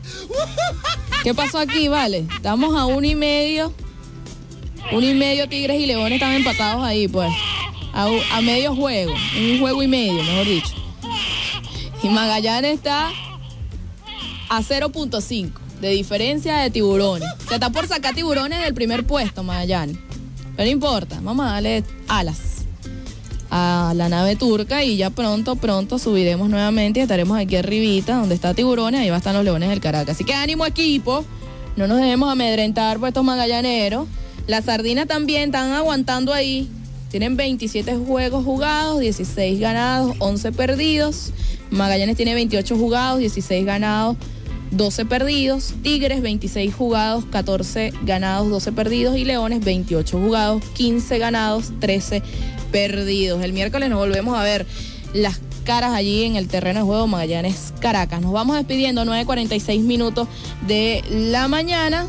¿Qué pasó aquí, vale? Estamos a uno y medio... Uno y medio, Tigres y Leones están empatados ahí, pues. A, a medio juego. Un juego y medio, mejor dicho. Y Magallanes está a cero punto cinco de diferencia de Tiburones. Se está por sacar Tiburones del primer puesto, Magallanes. Pero no importa, vamos a darle alas a la nave turca y ya pronto, pronto subiremos nuevamente y estaremos aquí arribita, donde está Tiburones, ahí va a estar los Leones del Caracas. Así que ánimo, equipo. No nos debemos amedrentar por estos magallaneros. Las sardinas también están aguantando ahí. Tienen veintisiete juegos jugados, dieciséis ganados, once perdidos. Magallanes tiene veintiocho jugados, dieciséis ganados, doce perdidos. Tigres, veintiséis jugados, catorce ganados, doce perdidos. Y Leones, veintiocho jugados, quince ganados, trece perdidos. El miércoles nos volvemos a ver las caras allí en el terreno de juego Magallanes Caracas. Nos vamos despidiendo, nueve cuarenta y seis minutos de la mañana.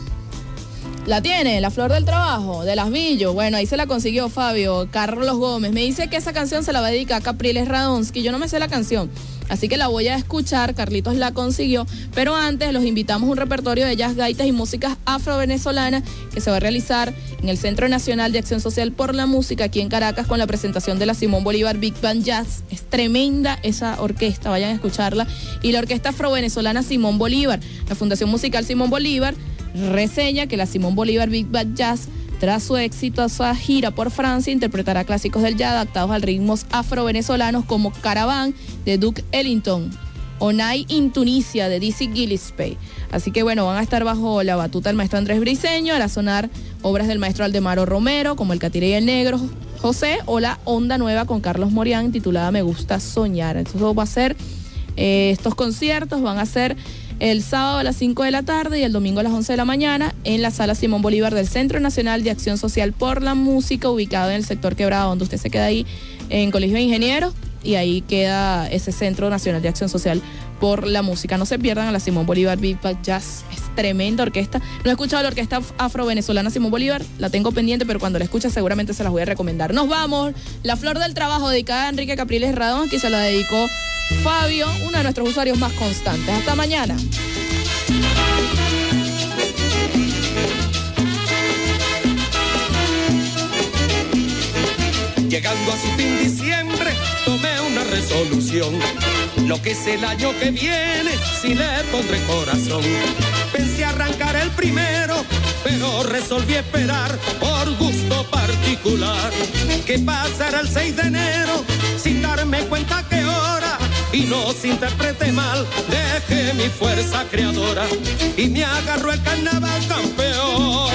La tiene, La Flor del Trabajo, de Las Villo. Bueno, ahí se la consiguió Fabio Carlos Gómez. Me dice que esa canción se la va a dedicar a Capriles Radonsky. Yo no me sé la canción, así que la voy a escuchar. Carlitos la consiguió. Pero antes los invitamos a un repertorio de jazz, gaitas y músicas afro-venezolanas que se va a realizar en el Centro Nacional de Acción Social por la Música, aquí en Caracas, con la presentación de la Simón Bolívar Big Band Jazz. Es tremenda esa orquesta, vayan a escucharla. Y la orquesta afro-venezolana Simón Bolívar. La Fundación Musical Simón Bolívar reseña que la Simón Bolívar Big Band Jazz, tras su exitosa gira por Francia, interpretará clásicos del jazz adaptados a ritmos afro-venezolanos como Caravan de Duke Ellington, Onay in Tunisia de Dizzy Gillespie. Así que bueno, van a estar bajo la batuta del maestro Andrés Briceño, hará sonar obras del maestro Aldemaro Romero como El Catiré y el Negro José o La Onda Nueva con Carlos Morián, titulada Me Gusta Soñar. Entonces va a ser, eh, estos conciertos van a ser el sábado a las cinco de la tarde y el domingo a las once de la mañana en la Sala Simón Bolívar del Centro Nacional de Acción Social por la Música, ubicado en el sector Quebrada, donde usted se queda ahí en Colegio de Ingenieros, y ahí queda ese Centro Nacional de Acción Social por la Música. No se pierdan a la Simón Bolívar Big Band Jazz, es tremenda orquesta. No he escuchado la orquesta afro-venezolana Simón Bolívar, la tengo pendiente, pero cuando la escuche seguramente se las voy a recomendar. Nos vamos, La Flor del Trabajo, dedicada a Enrique Capriles Radón, que se la dedicó Fabio, uno de nuestros usuarios más constantes. Hasta mañana. Llegando a su fin diciembre, tomé una resolución. Lo que es el año que viene, si le pondré corazón. Pensé arrancar el primero, pero resolví esperar por gusto particular. Que pasará el seis de enero, sin darme cuenta que hoy y no se interprete mal, dejé mi fuerza creadora y me agarró el carnaval campeón.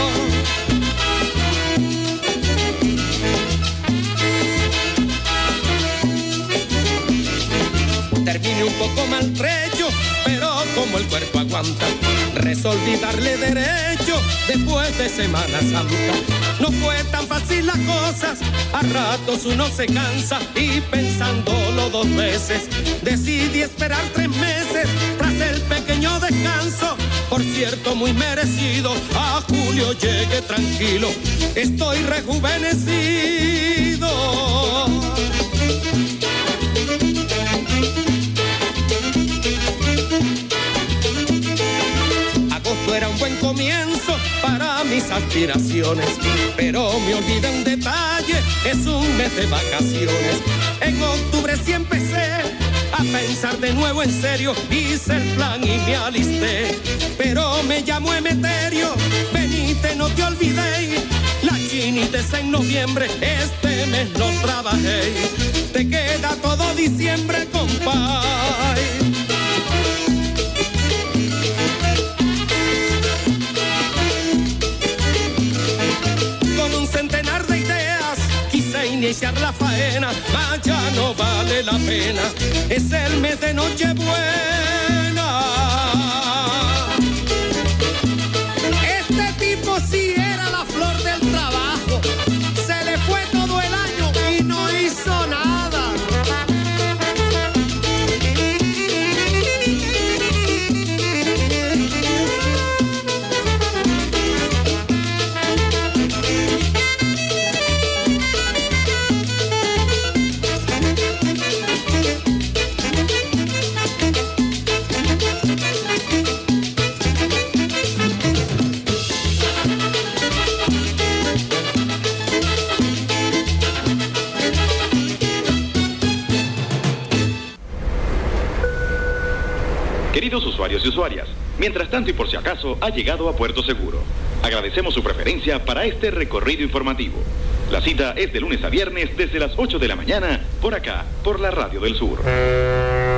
Terminé un poco maltrecho, pero como el cuerpo aguanta, resolví darle derecho después de Semana Santa. No fue tan fácil las cosas, a ratos uno se cansa y pensándolo dos veces, decidí esperar tres meses tras el pequeño descanso. Por cierto, muy merecido, a julio llegué tranquilo, estoy rejuvenecido. Agosto era un buen comienzo para mis aspiraciones, pero me olvidé un detalle, es un mes de vacaciones. En octubre sí empecé a pensar de nuevo en serio, hice el plan y me alisté, pero me llamó Emeterio, venite, no te olvidéis, la chinita es en noviembre, este mes no trabajé, te queda todo diciembre, compay. Iniciar la faena, mas ya no vale la pena, es el mes de Nochebuena. Este tipo sí era la flor del trabajo, se le fue todo el año y no hizo nada. Queridos usuarios y usuarias, mientras tanto y por si acaso ha llegado a Puerto Seguro. Agradecemos su preferencia para este recorrido informativo. La cita es de lunes a viernes desde las ocho de la mañana, por acá, por la Radio del Sur.